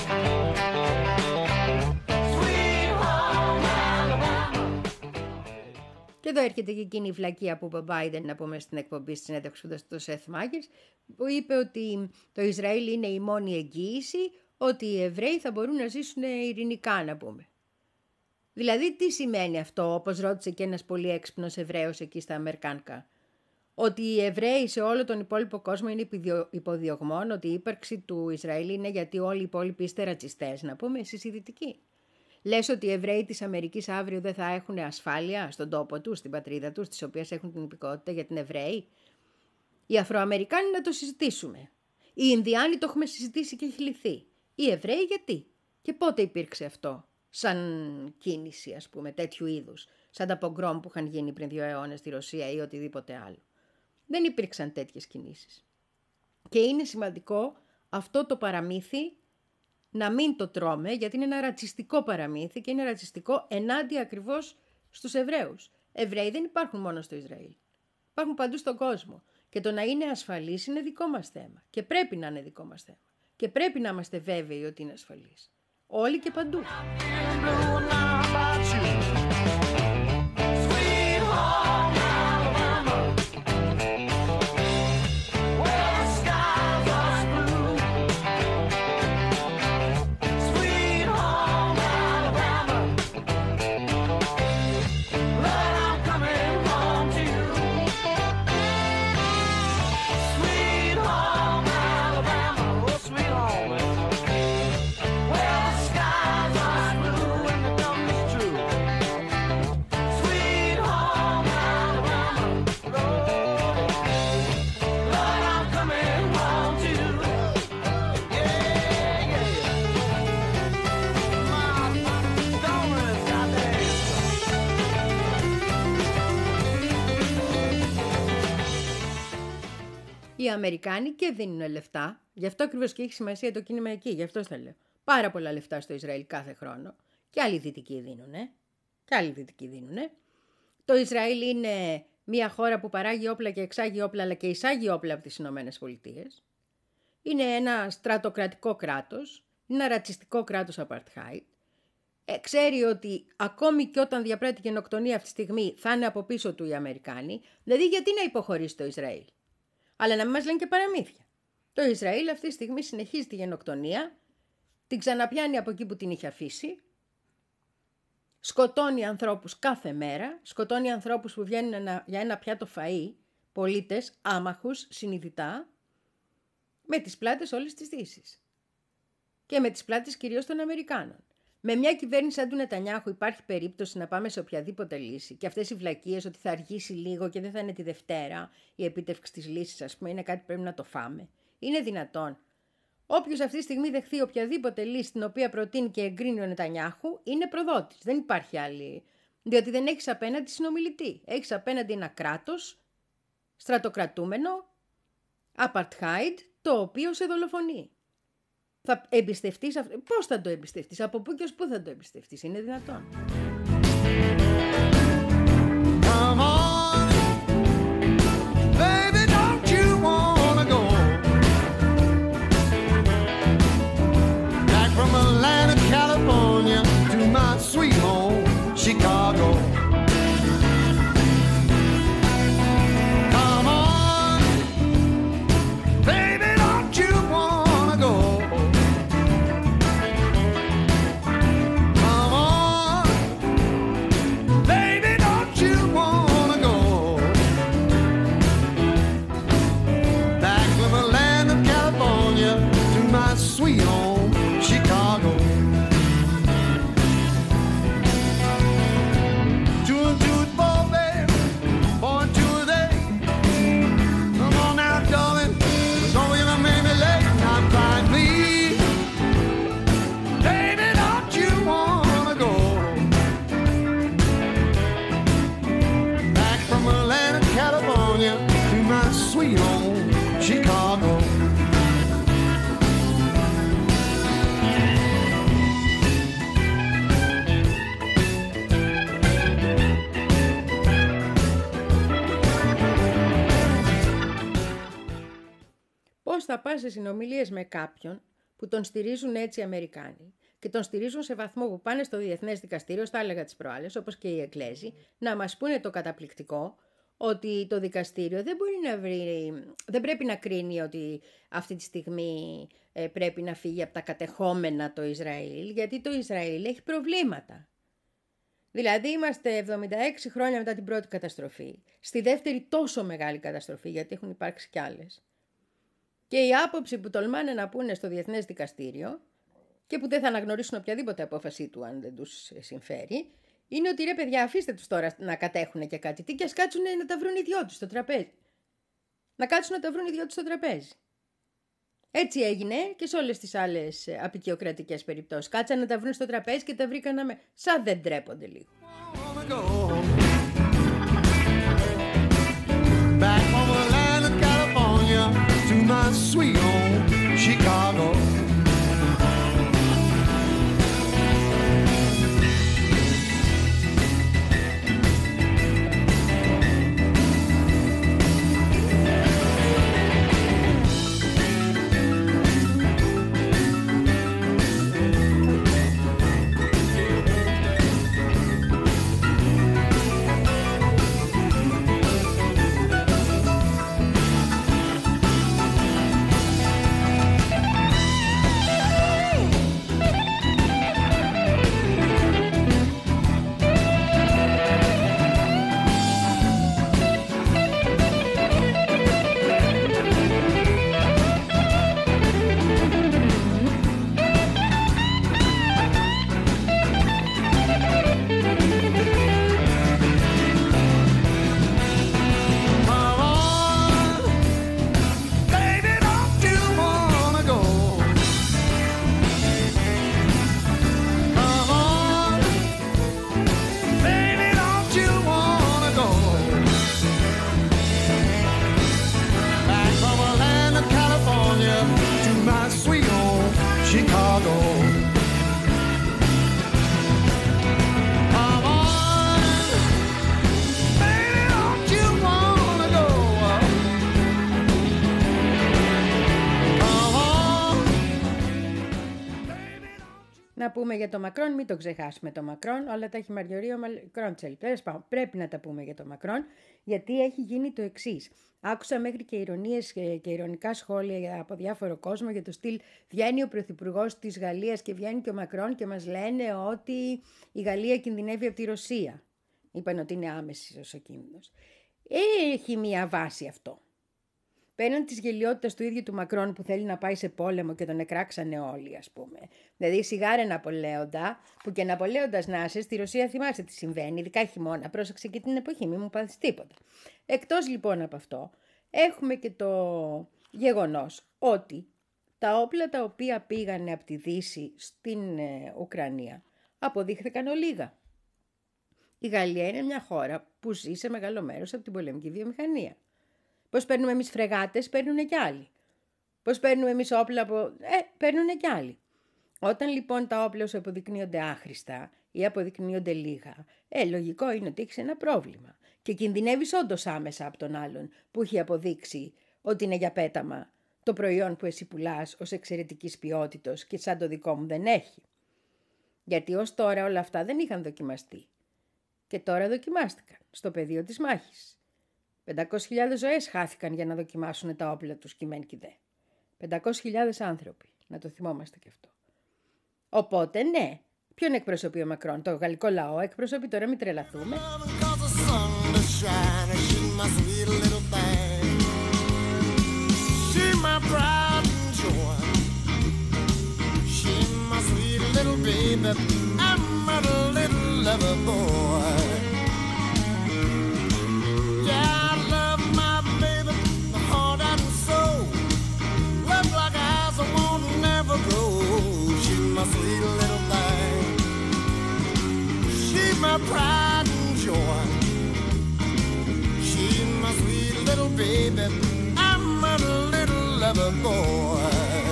Sweet home Alabama. Και εδώ έρχεται και εκείνη η βλακεία που είπε ο Biden, να πούμε, στην εκπομπή στη συνέντευξη του στο Seth Meyers, που είπε ότι το Ισραήλ είναι η μόνη εγγύηση ότι οι Εβραίοι θα μπορούν να ζήσουν ειρηνικά, να πούμε. Δηλαδή τι σημαίνει αυτό, όπως ρώτησε και ένας πολύ έξυπνος Εβραίος εκεί στα Αμερικάνικα. Ότι οι Εβραίοι σε όλο τον υπόλοιπο κόσμο είναι υποδιωγμόν, ότι η ύπαρξη του Ισραήλ είναι γιατί όλοι οι υπόλοιποι είστε ρατσιστές, να πούμε, εσείς οι Δυτικοί. Λες ότι οι Εβραίοι της Αμερικής αύριο δεν θα έχουν ασφάλεια στον τόπο τους, στην πατρίδα τους, τις οποίες έχουν την υπηκότητα για την Εβραίοι. Οι Αφροαμερικάνοι να το συζητήσουμε. Οι Ινδιάνοι το έχουμε συζητήσει και έχει λυθεί. Οι Εβραίοι γιατί και πότε υπήρξε αυτό σαν κίνηση, ας πούμε, τέτοιου είδους, σαν τα πογκρόμ που είχαν γίνει πριν δύο αιώνες στη Ρωσία ή οτιδήποτε άλλο. Δεν υπήρξαν τέτοιες κινήσεις. Και είναι σημαντικό αυτό το παραμύθι να μην το τρώμε, γιατί είναι ένα ρατσιστικό παραμύθι και είναι ρατσιστικό ενάντια ακριβώς στους Εβραίους. Εβραίοι δεν υπάρχουν μόνο στο Ισραήλ. Υπάρχουν παντού στον κόσμο. Και το να είναι ασφαλής είναι δικό μας θέμα. Και πρέπει να είναι δικό μας θέμα. Και πρέπει να είμαστε βέβαιοι ότι είναι ασφαλής. Όλοι και παντού. Feeling blue now about you. Sweet home Alabama, where the skies are blue. Sweet home Alabama, Lord, I'm coming home to you. Sweet home Alabama, oh sweet home, where the skies are blue and the dumb is true. Sweet home Alabama, Lord, Lord, I'm coming home to you. Yeah, yeah, my darling's got the answer. Οι Αμερικάνοι και δίνουν λεφτά, γι' αυτό ακριβώς και έχει σημασία το κίνημα εκεί, γι' αυτό θα λέω. Πάρα πολλά λεφτά στο Ισραήλ κάθε χρόνο. Και άλλοι δυτικοί δίνουνε. Και άλλοι δυτικοί δίνουνε. Το Ισραήλ είναι μια χώρα που παράγει όπλα και εξάγει όπλα, αλλά και εισάγει όπλα από τις Ηνωμένες Πολιτείες. Είναι ένα στρατοκρατικό κράτος. Είναι ένα ρατσιστικό κράτος apartheid. Ε, ξέρει ότι ακόμη και όταν διαπράττει γενοκτονία αυτή τη στιγμή θα είναι από πίσω του οι Αμερικάνοι. Δηλαδή γιατί να υποχωρήσει το Ισραήλ. Αλλά να μην μας λένε και παραμύθια. Το Ισραήλ αυτή τη στιγμή συνεχίζει τη γενοκτονία, την ξαναπιάνει από εκεί που την είχε αφήσει, σκοτώνει ανθρώπους κάθε μέρα, σκοτώνει ανθρώπους που βγαίνουν ένα, για ένα πιάτο φαΐ, πολίτες, άμαχους, συνειδητά, με τις πλάτες όλες τις Δύσης. Και με τις πλάτες κυρίως των Αμερικάνων. Με μια κυβέρνηση σαν του Νετανιάχου υπάρχει περίπτωση να πάμε σε οποιαδήποτε λύση. Και αυτές οι βλακίες ότι θα αργήσει λίγο και δεν θα είναι τη Δευτέρα η επίτευξη της λύσης, ας πούμε, είναι κάτι που πρέπει να το φάμε. Είναι δυνατόν. Όποιος αυτή τη στιγμή δεχθεί οποιαδήποτε λύση την οποία προτείνει και εγκρίνει ο Νετανιάχου είναι προδότης. Δεν υπάρχει άλλη. Διότι δεν έχεις απέναντι συνομιλητή. Έχεις απέναντι ένα κράτος στρατοκρατούμενο, apartheid, το οποίο σε δολοφονεί. Θα εμπιστευτείς, πώς θα το εμπιστευτείς, από πού και ως πού θα το εμπιστευτείς, είναι δυνατόν? Come on, baby, don't you wanna go back from Atlanta, California to my sweet home, Chicago? Come on, baby, don't you wanna go? Come on, baby, don't you wanna go back from the land of California to my sweet home, Chicago? Two and two is four, baby, four and two is eight. Come on now, darling, don't you make me late? Not find me, baby, don't you wanna go back from Atlanta, California to my sweet home, Chicago? Πώς θα πας σε συνομιλίες με κάποιον που τον στηρίζουν έτσι οι Αμερικάνοι και τον στηρίζουν σε βαθμό που πάνε στο Διεθνές Δικαστήριο, στα έλεγα τις προάλλες, όπως και οι Εγγλέζοι, να μας πούνε το καταπληκτικό ότι το δικαστήριο δεν μπορεί να βρει, δεν πρέπει να κρίνει ότι αυτή τη στιγμή ε, πρέπει να φύγει από τα κατεχόμενα το Ισραήλ, γιατί το Ισραήλ έχει προβλήματα. Δηλαδή είμαστε εβδομήντα έξι χρόνια μετά την πρώτη καταστροφή, στη δεύτερη τόσο μεγάλη καταστροφή, γιατί έχουν υπάρξει κι άλλες. Και η άποψη που τολμάνε να πούνε στο Διεθνές Δικαστήριο και που δεν θα αναγνωρίσουν οποιαδήποτε απόφασή του αν δεν τους συμφέρει, είναι ότι ρε παιδιά, αφήστε τους τώρα να κατέχουν και κάτι. Τι και ας κάτσουν να τα βρουν οι δυο τους στο τραπέζι. Να κάτσουν να τα βρουν οι δυο τους στο τραπέζι. Έτσι έγινε και σε όλες τις άλλες απεικιοκρατικές περιπτώσεις. Κάτσαν να τα βρουν στο τραπέζι και τα βρήκαν με... σαν δεν τρέπονται λίγο. Wanna go back from Atlanta, California to my sweet home, Chicago. Να πούμε για το Μακρόν, μην το ξεχάσουμε το Μακρόν, όλα τα έχει μαριωρεί ο Μακρόν. Πρέπει να τα πούμε για το Μακρόν, γιατί έχει γίνει το εξής. Άκουσα μέχρι και ηρωνίες και ηρωνικά σχόλια από διάφορο κόσμο για το στυλ βγαίνει ο πρωθυπουργός της Γαλλίας και βγαίνει και ο Μακρόν και μας λένε ότι η Γαλλία κινδυνεύει από τη Ρωσία. Είπαν ότι είναι άμεσος ο κίνδυνος. Έχει μια βάση αυτό. Πέραν της γελιότητας του ίδιου του Μακρόν που θέλει να πάει σε πόλεμο και τον εκράξανε όλοι, ας πούμε. Δηλαδή σιγάρε Ναπολέοντα, που και Ναπολέοντας να είσαι, στη Ρωσία θυμάσαι τι συμβαίνει, ειδικά χειμώνα, πρόσεξε και την εποχή, μην μου πάθεις τίποτα. Εκτός λοιπόν από αυτό, έχουμε και το γεγονός ότι τα όπλα τα οποία πήγανε από τη Δύση στην ε, Ουκρανία αποδείχθηκαν ολίγα. Η Γαλλία είναι μια χώρα που ζει σε μεγάλο μέρος από την πολεμική βιομηχανία. Πώς παίρνουμε εμείς φρεγάτες, παίρνουν κι άλλοι. Πώς παίρνουμε εμείς όπλα από... Ε, παίρνουν κι άλλοι. Όταν λοιπόν τα όπλα σου αποδεικνύονται άχρηστα ή αποδεικνύονται λίγα, ε, λογικό είναι ότι έχεις ένα πρόβλημα και κινδυνεύεις όντως άμεσα από τον άλλον που έχει αποδείξει ότι είναι για πέταμα το προϊόν που εσύ πουλάς ως εξαιρετικής ποιότητος και σαν το δικό μου δεν έχει. Γιατί ως τώρα όλα αυτά δεν είχαν δοκιμαστεί. Και τώρα δοκιμάστηκαν στο πεδίο της μάχης. πεντακόσιες χιλιάδες ζωές χάθηκαν για να δοκιμάσουν τα όπλα τους κειμέν και δε. πεντακόσιες χιλιάδες άνθρωποι, να το θυμόμαστε και αυτό. Οπότε ναι, ποιον εκπροσωπεί ο Μακρόν, το γαλλικό λαό εκπροσωπεί, τώρα μην τρελαθούμε. My sweet little thing, she's my pride and joy. She's my sweet little baby, I'm a little lover boy.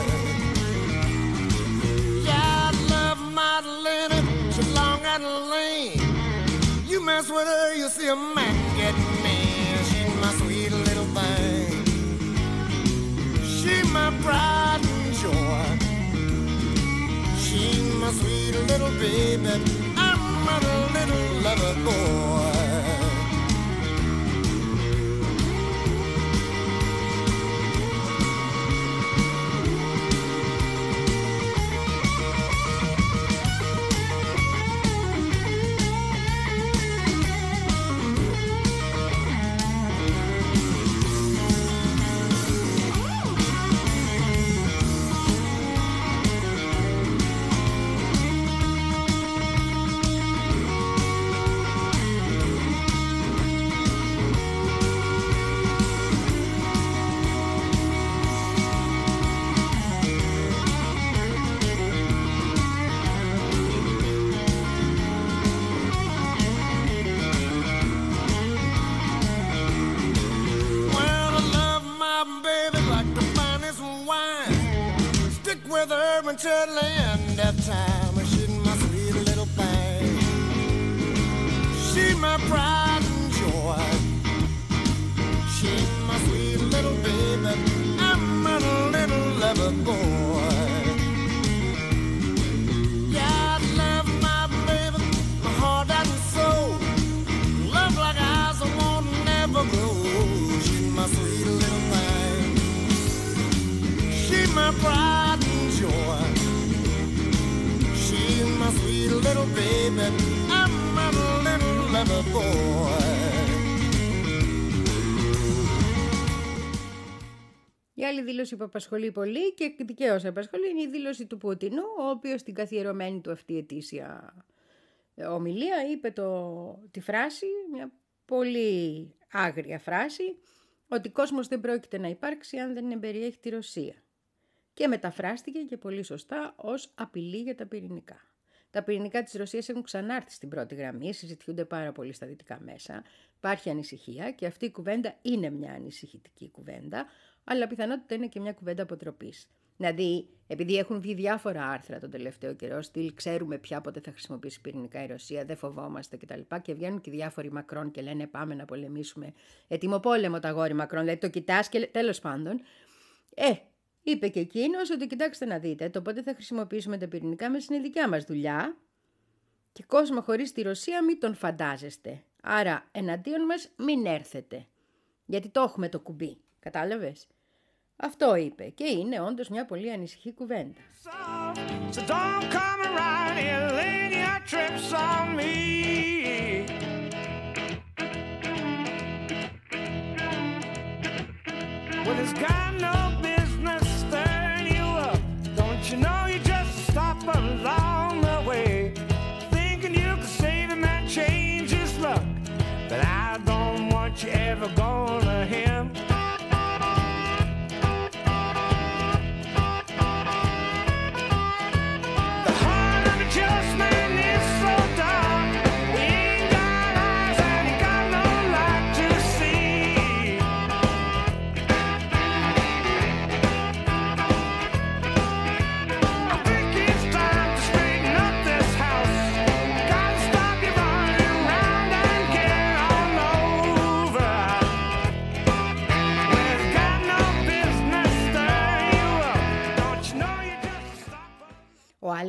Yeah, I love Madalena, she's long and lame. You mess with her, you see a man get mad. She's my sweet little thing, she's my pride and joy. She's my sweet little baby, I'm a little lover boy. Until the end of time, she's my sweet little thing. She's my pride and joy. She's my sweet little baby, I'm a little lover boy. Yeah, I love my baby, my heart and soul. Love like eyes that won't never grow. She's my sweet little thing. She's my pride and joy. She's my sweet little baby, I'm a little lover boy. Η άλλη δήλωση που απασχολεί πολύ και δικαίως απασχολεί είναι η δήλωση του Πούτινου, ο οποίος στην καθιερωμένη του αυτή ετήσια ομιλία είπε το, τη φράση, μια πολύ άγρια φράση, ότι κόσμος δεν πρόκειται να υπάρξει αν δεν εμπεριέχει τη Ρωσία. Και μεταφράστηκε και πολύ σωστά ως απειλή για τα πυρηνικά. Τα πυρηνικά της Ρωσίας έχουν ξανάρθει στην πρώτη γραμμή, συζητιούνται πάρα πολύ στα δυτικά μέσα, υπάρχει ανησυχία και αυτή η κουβέντα είναι μια ανησυχητική κουβέντα, αλλά πιθανότητα είναι και μια κουβέντα αποτροπής. Δηλαδή, επειδή έχουν βγει διάφορα άρθρα τον τελευταίο καιρό, στυλ ξέρουμε πια πότε θα χρησιμοποιήσει πυρηνικά η Ρωσία, δεν φοβόμαστε κτλ. Και βγαίνουν και διάφοροι Μακρόν και λένε πάμε να πολεμήσουμε. Έτοιμο πόλεμο τα αγόρι Μακρόν, δηλαδή το κοιτάς και τέλος πάντων. Ε, είπε και εκείνος ότι κοιτάξτε να δείτε, το πότε θα χρησιμοποιήσουμε τα πυρηνικά μας είναι δικιά μας δουλειά και κόσμο χωρίς τη Ρωσία μην τον φαντάζεστε. Άρα εναντίον μας μην έρθετε, γιατί το έχουμε το κουμπί, κατάλαβες. Αυτό είπε και είναι όντως μια πολύ ανησυχή κουβέντα. So don't come around here laying your trips on me. Well, it's got no business stirring you up. Don't you know you just stop along the way, thinking you can save him and change his luck. But I don't want you ever gonna him.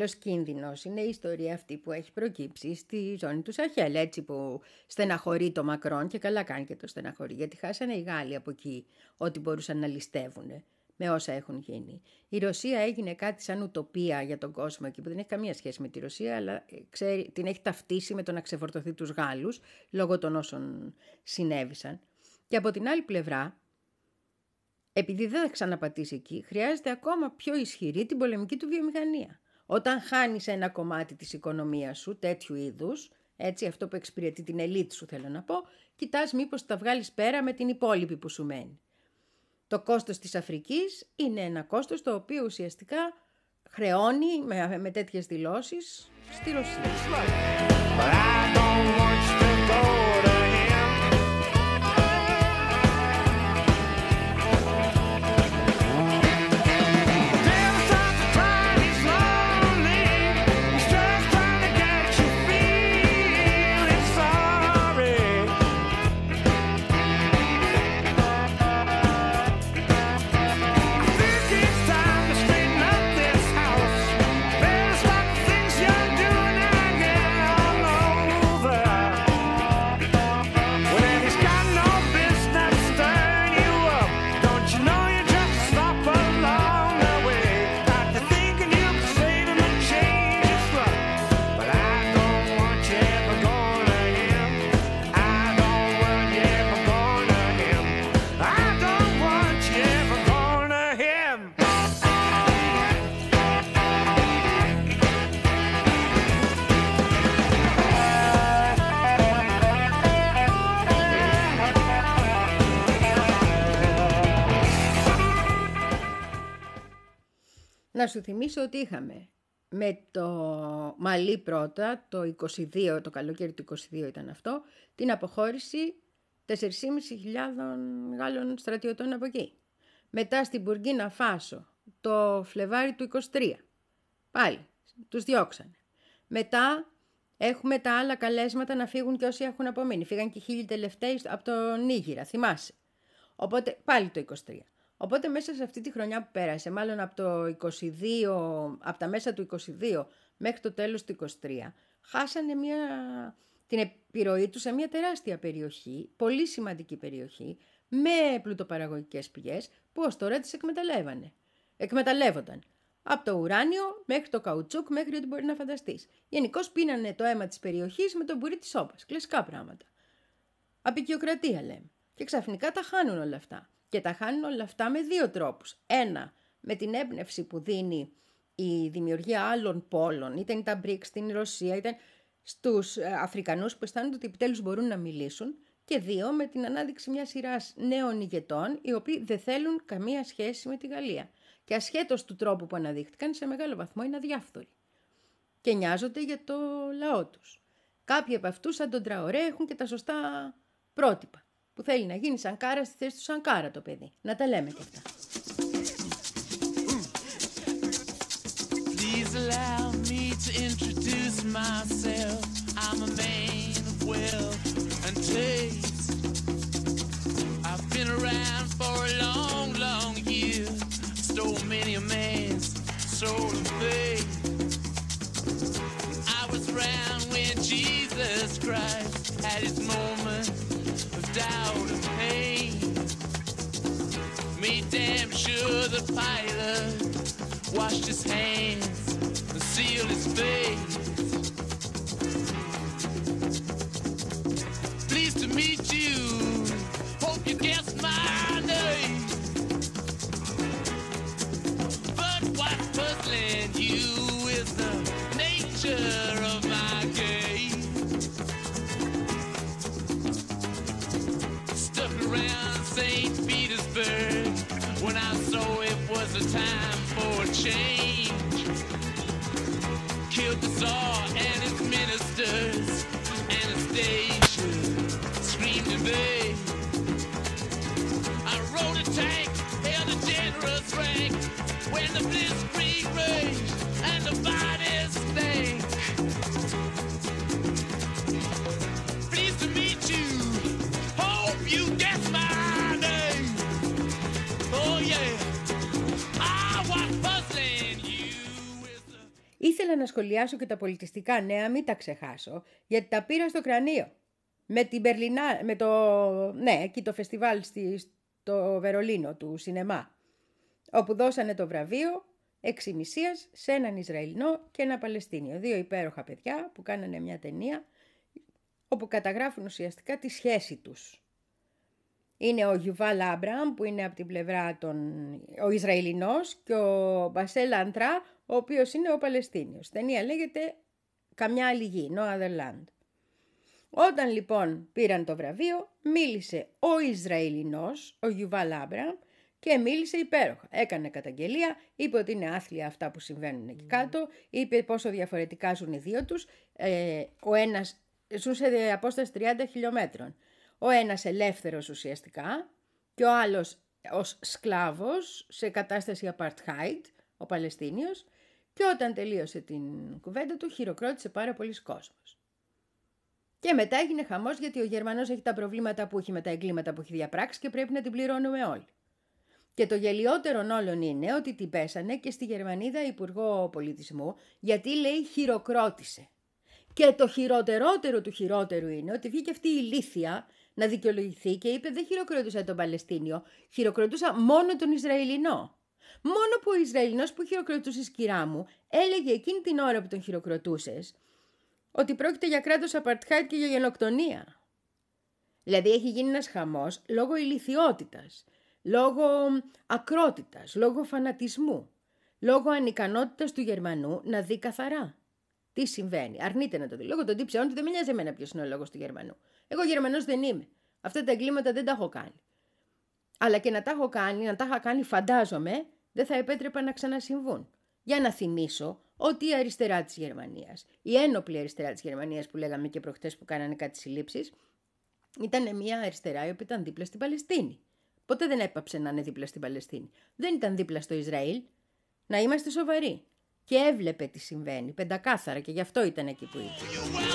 μεγάλος κίνδυνος είναι η ιστορία αυτή που έχει προκύψει στη ζώνη του Σαχέλ, έτσι που στεναχωρεί το Μακρόν και καλά κάνει και το στεναχωρεί, γιατί χάσανε οι Γάλλοι από εκεί ό,τι μπορούσαν να ληστεύουν με όσα έχουν γίνει. Η Ρωσία έγινε κάτι σαν ουτοπία για τον κόσμο εκεί που δεν έχει καμία σχέση με τη Ρωσία, αλλά ξέρει, την έχει ταυτίσει με το να ξεφορτωθεί τους Γάλλους λόγω των όσων συνέβησαν. Και από την άλλη πλευρά, επειδή δεν θα ξαναπατήσει εκεί, χρειάζεται ακόμα πιο ισχυρή την πολεμική του βιομηχανία. Όταν χάνεις ένα κομμάτι της οικονομίας σου, τέτοιου είδους, έτσι, αυτό που εξυπηρετεί την ελίτ σου θέλω να πω, κοιτάς μήπως τα βγάλεις πέρα με την υπόλοιπη που σου μένει. Το κόστος της Αφρικής είναι ένα κόστος το οποίο ουσιαστικά χρεώνει με, με τέτοιες δηλώσεις στη Ρωσία. But I don't want you to go to him. Devil's trying to drive he's lonely. He's just trying to get you feeling sorry. I think it's time to straighten up this house. Better stop the things you're doing and get all over. Well, if he's got no business stirring you up, don't you know you just stop along the way? Got to thinking you can save him and change his luck. But I don't want you ever going to him. I don't want you ever going to him. I don't want you ever going to him. Να σου θυμίσω ότι είχαμε με το Μαλί πρώτα, το είκοσι δύο, το καλοκαίρι του είκοσι δύο ήταν αυτό, την αποχώρηση τέσσερις χιλιάδες πεντακόσιους Γάλλων στρατιωτών από εκεί. Μετά στην Μπουργκίνα Φάσο, το Φλεβάρι του είκοσι τρία. Πάλι, τους διώξανε. Μετά έχουμε τα άλλα καλέσματα να φύγουν και όσοι έχουν απομείνει. Φύγαν και οι χίλιοι τελευταίοι από τον Νίγηρα, θυμάσαι. Οπότε πάλι το είκοσι τρία. Οπότε μέσα σε αυτή τη χρονιά που πέρασε, μάλλον από το είκοσι δύο, από τα μέσα του είκοσι δύο μέχρι το τέλος του είκοσι τρία, χάσανε μια, την επιρροή τους σε μια τεράστια περιοχή, πολύ σημαντική περιοχή, με πλουτοπαραγωγικές πηγές, που ως τώρα τις εκμεταλλεύανε. Εκμεταλλεύονταν. Από το ουράνιο μέχρι το καουτσούκ, μέχρι ό,τι μπορεί να φανταστείς. Γενικώς πίνανε το αίμα της περιοχής με τον μπουρί της όπας. Κλασικά πράγματα. Απικιοκρατία λέμε. Και ξαφνικά τα χάνουν όλα αυτά. Και τα χάνουν όλα αυτά με δύο τρόπους. Ένα, με την έμπνευση που δίνει η δημιουργία άλλων πόλων, είτε είναι τα μπρικ στην Ρωσία, είτε στους Αφρικανούς που αισθάνονται ότι επιτέλους μπορούν να μιλήσουν. Και δύο, με την ανάδειξη μιας σειράς νέων ηγετών, οι οποίοι δεν θέλουν καμία σχέση με τη Γαλλία. Και ασχέτως του τρόπου που αναδείχτηκαν, σε μεγάλο βαθμό είναι αδιάφθοροι. Και νοιάζονται για το λαό τους. Κάποιοι από αυτούς, σαν τον Τραωρέ, έχουν και τα σωστά πρότυπα. Που θέλει να γίνει Σανκάρα στη θέση του Σανκάρα το παιδί. Να τα λέμε και αυτά. Please allow me to introduce myself. I'm a man of wealth and taste. I've been around for a long, long year. Stole many a man's soul of faith. I was around when Jesus Christ had his moment of doubt and pain. Made damn sure the pilot washed his hands and sealed his face. Pleased to meet you. Hope you guessed my name. But what's puzzling you is the nature of my game. Stuck around Saint Petersburg when I saw it was a time for a change. Killed the Tsar and his ministers. Anastasia screamed in vain. I rode a tank, held a generous rank when the blitzkrieg raged and the bodies stank. Pleased to meet you. Hope you guess my name. Oh yeah. I was puzzling ήθελα να σχολιάσω και τα πολιτιστικά νέα, μην τα ξεχάσω, γιατί τα πήρα στο κρανίο. Με την Μπερλινά, με το, ναι, εκεί το φεστιβάλ στη, στο Βερολίνο του σινεμά, όπου δώσανε το βραβείο εξημισίας σε έναν Ισραηλινό και ένα Παλαιστίνιο. Δύο υπέροχα παιδιά που κάνανε μια ταινία όπου καταγράφουν ουσιαστικά τη σχέση τους. Είναι ο Γιουβάλ Άμπρααμ που είναι από την πλευρά των... ο Ισραηλινός και ο Μπασέλ Αντρά ο οποίος είναι ο Παλαιστίνιος. Η ταινία λέγεται «Καμιά άλλη γη», No Other Land. Όταν λοιπόν πήραν το βραβείο, μίλησε ο Ισραηλινός, ο Γιουβάλ Άμπρααμ, και μίλησε υπέροχα. Έκανε καταγγελία, είπε ότι είναι άθλια αυτά που συμβαίνουν εκεί κάτω, είπε πόσο διαφορετικά ζουν οι δύο τους. Ε, ο ένας ζουν σε απόσταση τριάντα χιλιόμετρων. Ο ένας ελεύθερος ουσιαστικά και ο άλλος ως σκλάβος σε κατάσταση apartheid, ο Παλαιστίνιος, και όταν τελείωσε την κουβέντα του χειροκρότησε πάρα πολλοί κόσμος. Και μετά έγινε χαμός γιατί ο Γερμανός έχει τα προβλήματα που έχει με τα εγκλήματα που έχει διαπράξει και πρέπει να την πληρώνουμε όλοι. Και το γελιότερον όλων είναι ότι την πέσανε και στη Γερμανίδα Υπουργό Πολιτισμού γιατί λέει χειροκρότησε. Και το χειροτερότερο του χειρότερου είναι ότι βγήκε αυτή η ηλίθεια να δικαιολογηθεί και είπε δεν χειροκροτούσα τον Παλαιστίνιο, χειροκροτούσα μόνο τον Ισραηλινό. Μόνο που ο Ισραηλινός που χειροκροτούσες κυρά μου έλεγε εκείνη την ώρα που τον χειροκροτούσες ότι πρόκειται για κράτος apartheid και για γενοκτονία. Δηλαδή έχει γίνει ένας χαμός λόγω ηλιθιότητας, λόγω ακρότητας, λόγω φανατισμού, λόγω ανικανότητας του Γερμανού να δει καθαρά. Τι συμβαίνει, αρνείται να το δει. Λόγω των τύψεών του δεν με νοιάζει εμένα ποιος είναι ο λόγος του Γερμανού. Εγώ Γερμανός δεν είμαι. Αυτά τα εγκλήματα δεν τα έχω κάνει. Αλλά και να τα έχω κάνει, να τα είχα κάνει, φαντάζομαι, δεν θα επέτρεπα να ξανασυμβούν. Για να θυμίσω ότι η αριστερά της Γερμανίας, η ένοπλη αριστερά της Γερμανίας που λέγαμε και προχτές που κάνανε κάτι συλλήψεις, ήταν μια αριστερά η οποία ήταν δίπλα στην Παλαιστίνη. Ποτέ δεν έπαψε να είναι δίπλα στην Παλαιστίνη. Δεν ήταν δίπλα στο Ισραήλ. Να είμαστε σοβαροί. Και έβλεπε τι συμβαίνει, πεντακάθαρα, και γι' αυτό ήταν εκεί που ήταν.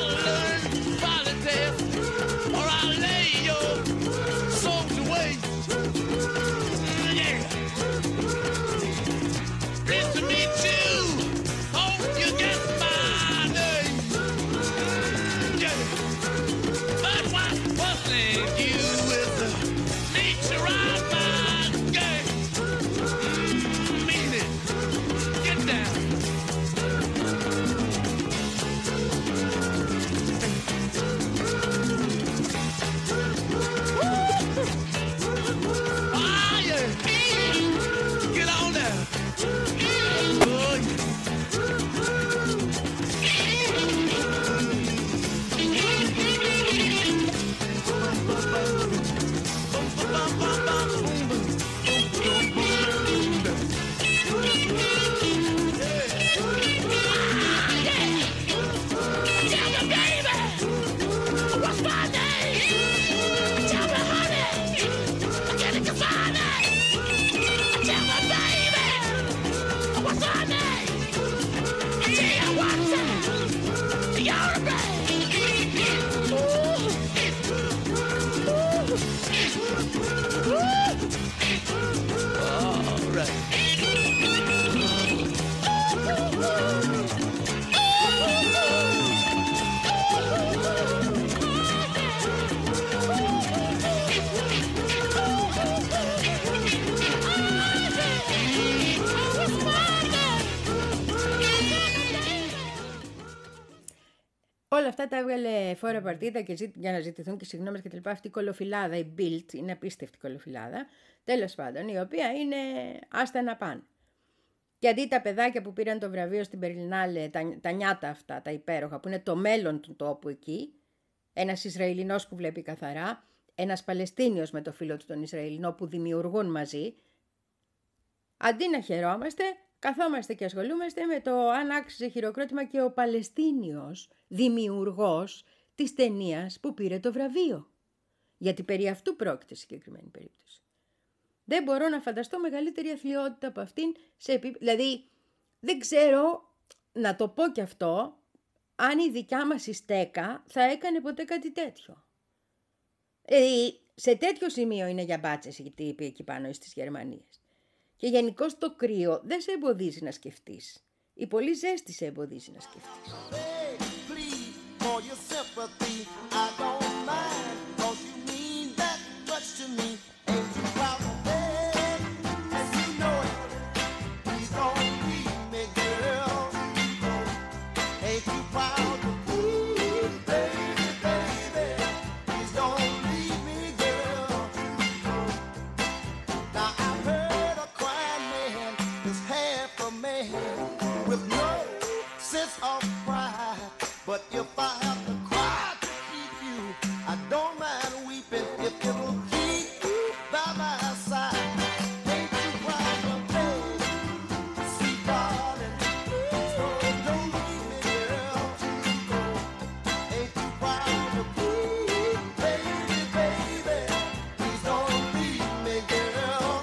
Όλα αυτά τα έβγαλε φόρα παρτίδα και ζή... για να ζητηθούν και συγγνώμες και τα λοιπά. Αυτή η κολοφυλάδα, η Bild, είναι απίστευτη κολοφυλάδα, τέλος πάντων, η οποία είναι άστα να πάνε. Και αντί τα παιδάκια που πήραν το βραβείο στην Περλινάλε, τα, τα νιάτα αυτά, τα υπέροχα, που είναι το μέλλον του τόπου εκεί, ένας Ισραηλινός που βλέπει καθαρά, ένας Παλαιστίνιος με το φίλο του τον Ισραηλινό που δημιουργούν μαζί, αντί να χαιρόμαστε, καθόμαστε και ασχολούμαστε με το αν άξιζε χειροκρότημα και ο Παλαιστίνιος δημιουργός της ταινίας που πήρε το βραβείο. Γιατί περί αυτού πρόκειται συγκεκριμένη περίπτωση. Δεν μπορώ να φανταστώ μεγαλύτερη αθλιότητα από αυτήν σε επίπεδο. Δηλαδή, δεν ξέρω, να το πω κι αυτό, αν η δικιά μας η στέκα θα έκανε ποτέ κάτι τέτοιο. Ε, σε τέτοιο σημείο είναι για μπάτσες η τύπη εκεί πάνω στις Γερμανίες. Και γενικώς το κρύο δεν σε εμποδίζει να σκεφτείς. η πολλή ζέστη σε εμποδίζει να σκεφτείς. Hey, please, for your sympathy, I don't mind, 'cause you mean that much to me. Ain't you proud of me? And you know it. Please don't leave me, girl. Ain't you proud of me, baby, baby? Please don't leave me, girl. Now I've heard a crying man is half a man with no sense of pride. But if I have to cry to keep you, I don't mind weeping if it'll keep you by my side. Ain't you proud of me, sweet darling? So don't leave me, girl. Ain't you proud of me, baby, baby? Please don't leave me, girl.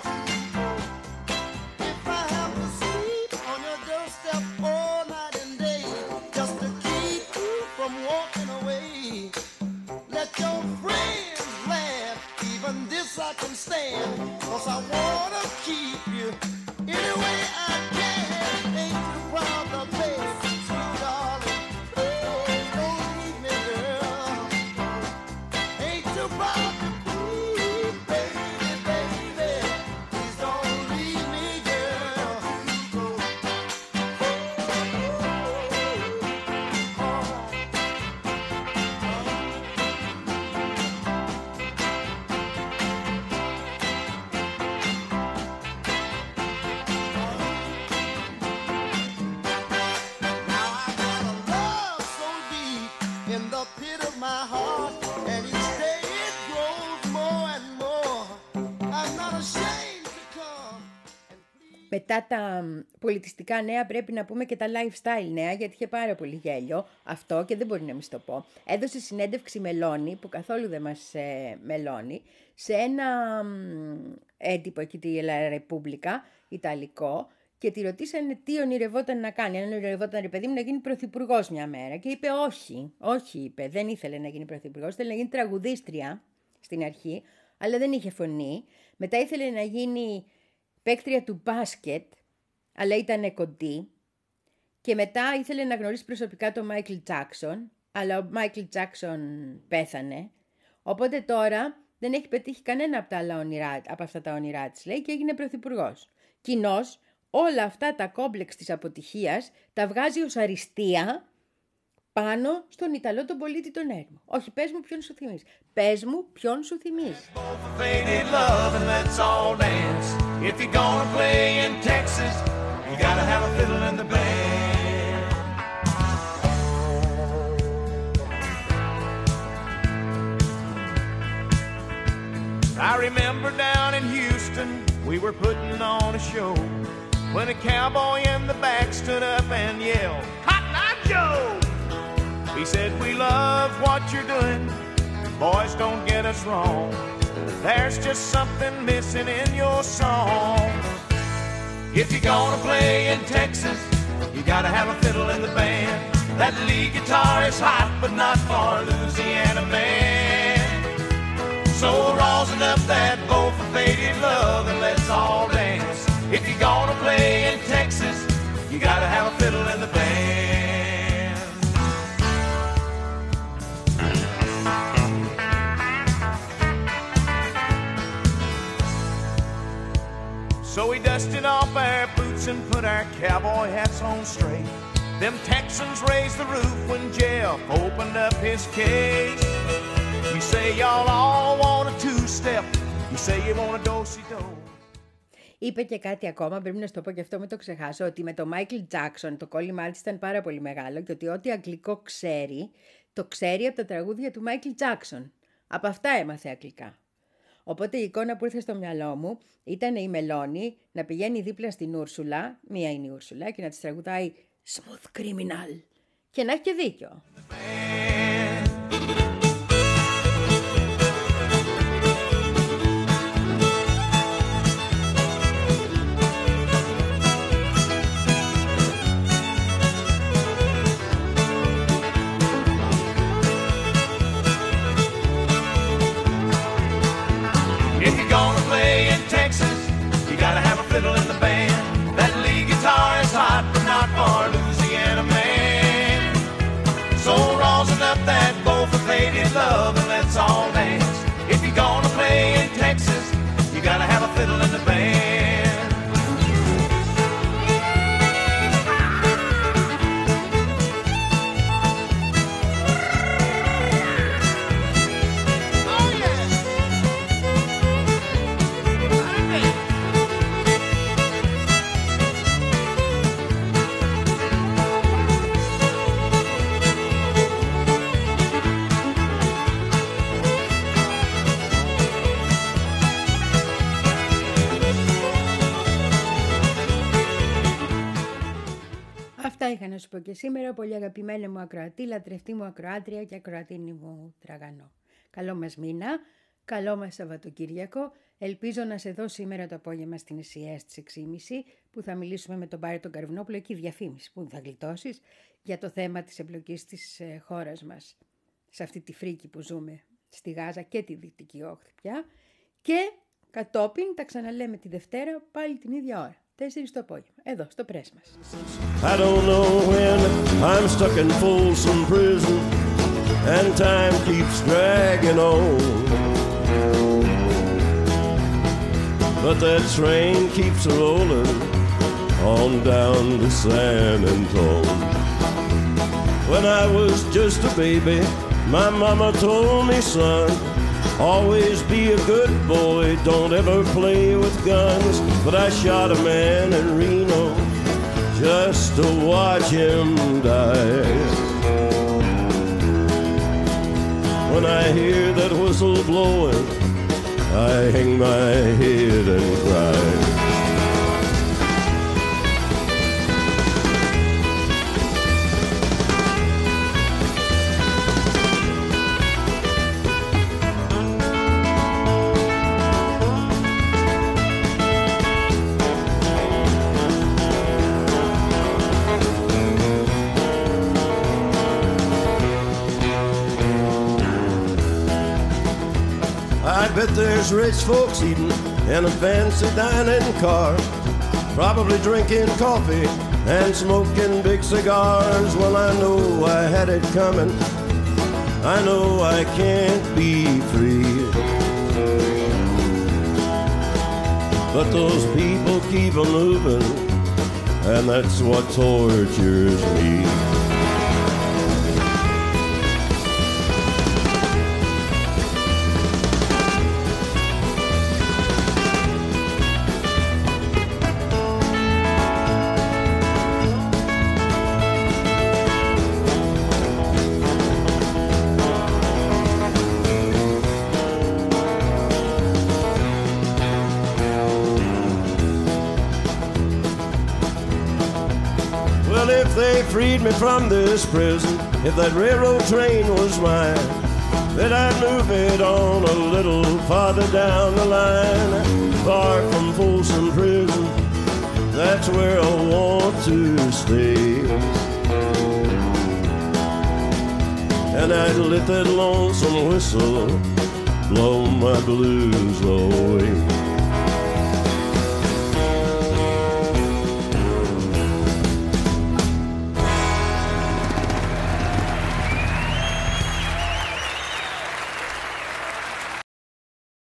If I have to sleep on your doorstep all night and day, just to keep you from walking away, let your friends laugh, even this I can stand, 'cause I wanna keep you any way I can. Ain't you proud of me, sweet darling? Please don't leave me, girl. Ain't you proud of me, baby, baby? Please don't leave me, girl. Now I got a love so deep in the pit of my heart, and each day it grows more and more. I'm not ashamed to come and plead. Μετά τα μ, πολιτιστικά νέα πρέπει να πούμε και τα lifestyle νέα, γιατί είχε πάρα πολύ γέλιο αυτό και δεν μπορεί να μην στο πω. Έδωσε συνέντευξη Μελώνη, που καθόλου δεν μας ε, μελώνει, σε ένα μ, έντυπο εκεί τη La Repubblica, ιταλικό, και τη ρωτήσανε τι ονειρευόταν να κάνει. Αν ονειρευόταν, ρε παιδί μου, να γίνει πρωθυπουργός μια μέρα. Και είπε όχι, όχι είπε, δεν ήθελε να γίνει πρωθυπουργός, ήθελε να γίνει τραγουδίστρια στην αρχή, αλλά δεν είχε φωνή. Μετά ήθελε να γίνει παίκτρια του μπάσκετ, αλλά ήταν κοντή. Και μετά ήθελε να γνωρίσει προσωπικά τον Μάικλ Τζάκσον, αλλά ο Μάικλ Τζάκσον πέθανε. Οπότε τώρα δεν έχει πετύχει κανένα από, τα άλλα όνειρά, από αυτά τα όνειρά της, λέει, και έγινε πρωθυπουργός. Κοινώς, όλα αυτά τα κόμπλεξ της αποτυχίας τα βγάζει ως αριστεία πάνω στον Ιταλό τον πολίτη τον έρμο. Όχι, πες μου ποιον σου θυμίζει. Πες μου ποιον σου θυμίζει. Faded love and let's all dance. If you're gonna play in Texas, you gotta have a fiddle in the band. I remember down in Houston, we were putting on a show, when a cowboy in the back stood up and yelled, "Cotton Eye Joe!" He said, "We love what you're doing, boys, don't get us wrong. There's just something missing in your song. If you're gonna play in Texas, you gotta have a fiddle in the band. That lead guitar is hot, but not for Louisiana man. So rosin up that bow for faded love and let's all dance. If you're gonna play in Texas, you gotta have a fiddle in the band." So we dusted off our boots and put our cowboy hats on straight. Them Texans raised the roof when Jeff opened up his case. You say y'all all want a two-step. You say you want a do-si-do. Είπε και κάτι ακόμα, πρέπει να σου το πω και αυτό, μην το ξεχάσω, ότι με τον Μάικλ Τζάκσον το κόλλημά της ήταν πάρα πολύ μεγάλο και ότι ό,τι αγγλικό ξέρει, το ξέρει από τα τραγούδια του Μάικλ Τζάκσον. Από αυτά έμαθε αγγλικά. Οπότε η εικόνα που ήρθε στο μυαλό μου ήταν η Μελώνη να πηγαίνει δίπλα στην Ούρσουλα, μία είναι η Ούρσουλα, και να της τραγουδάει Smooth Criminal. Και να έχει και δίκιο. If you're gonna play in Texas, you gotta have a fiddle in the band. That lead guitar is hot, but not for up that bowl for faded love and let's all dance. If you're gonna play in Texas, you gotta have a fiddle in the band. Αυτά είχα να σου πω και σήμερα, πολύ αγαπημένη μου ακροατή, λατρευτή μου ακροάτρια και ακροατίνη μου τραγανό. Καλό μας μήνα, καλό μας Σαββατοκύριακο. Ελπίζω να σε δω σήμερα το απόγευμα στην ΕΣΥΕ στις έξι και μισή που θα μιλήσουμε με τον Πάρη τον Καρβουνόπουλο, εκεί διαφήμιση που θα γλιτώσεις, για το θέμα της εμπλοκής της ε, χώρας μας σε αυτή τη φρίκη που ζούμε στη Γάζα και τη Δυτική Όχθη πια. Και κατόπιν τα ξαναλέμε τη Δευτέρα πάλι την ίδια ώρα. Τέσσερις το απόγευμα, εδώ στο πρέσ μας. I don't know when I'm stuck in Folsom Prison and time keeps dragging on, but that train keeps rolling on down to San Antone. When I was just a baby, my mama told me, son, always be a good boy, don't ever play with guns. But I shot a man in Reno just to watch him die. When I hear that whistle blowing, I hang my head and cry. I bet there's rich folks eating in a fancy dining car, probably drinking coffee and smoking big cigars. Well, I know I had it coming, I know I can't be free, but those people keep on moving, and that's what tortures me. They freed me from this prison. If that railroad train was mine, then I'd move it on a little farther down the line, far from Folsom Prison. That's where I want to stay. And I'd let that lonesome whistle blow my blues away.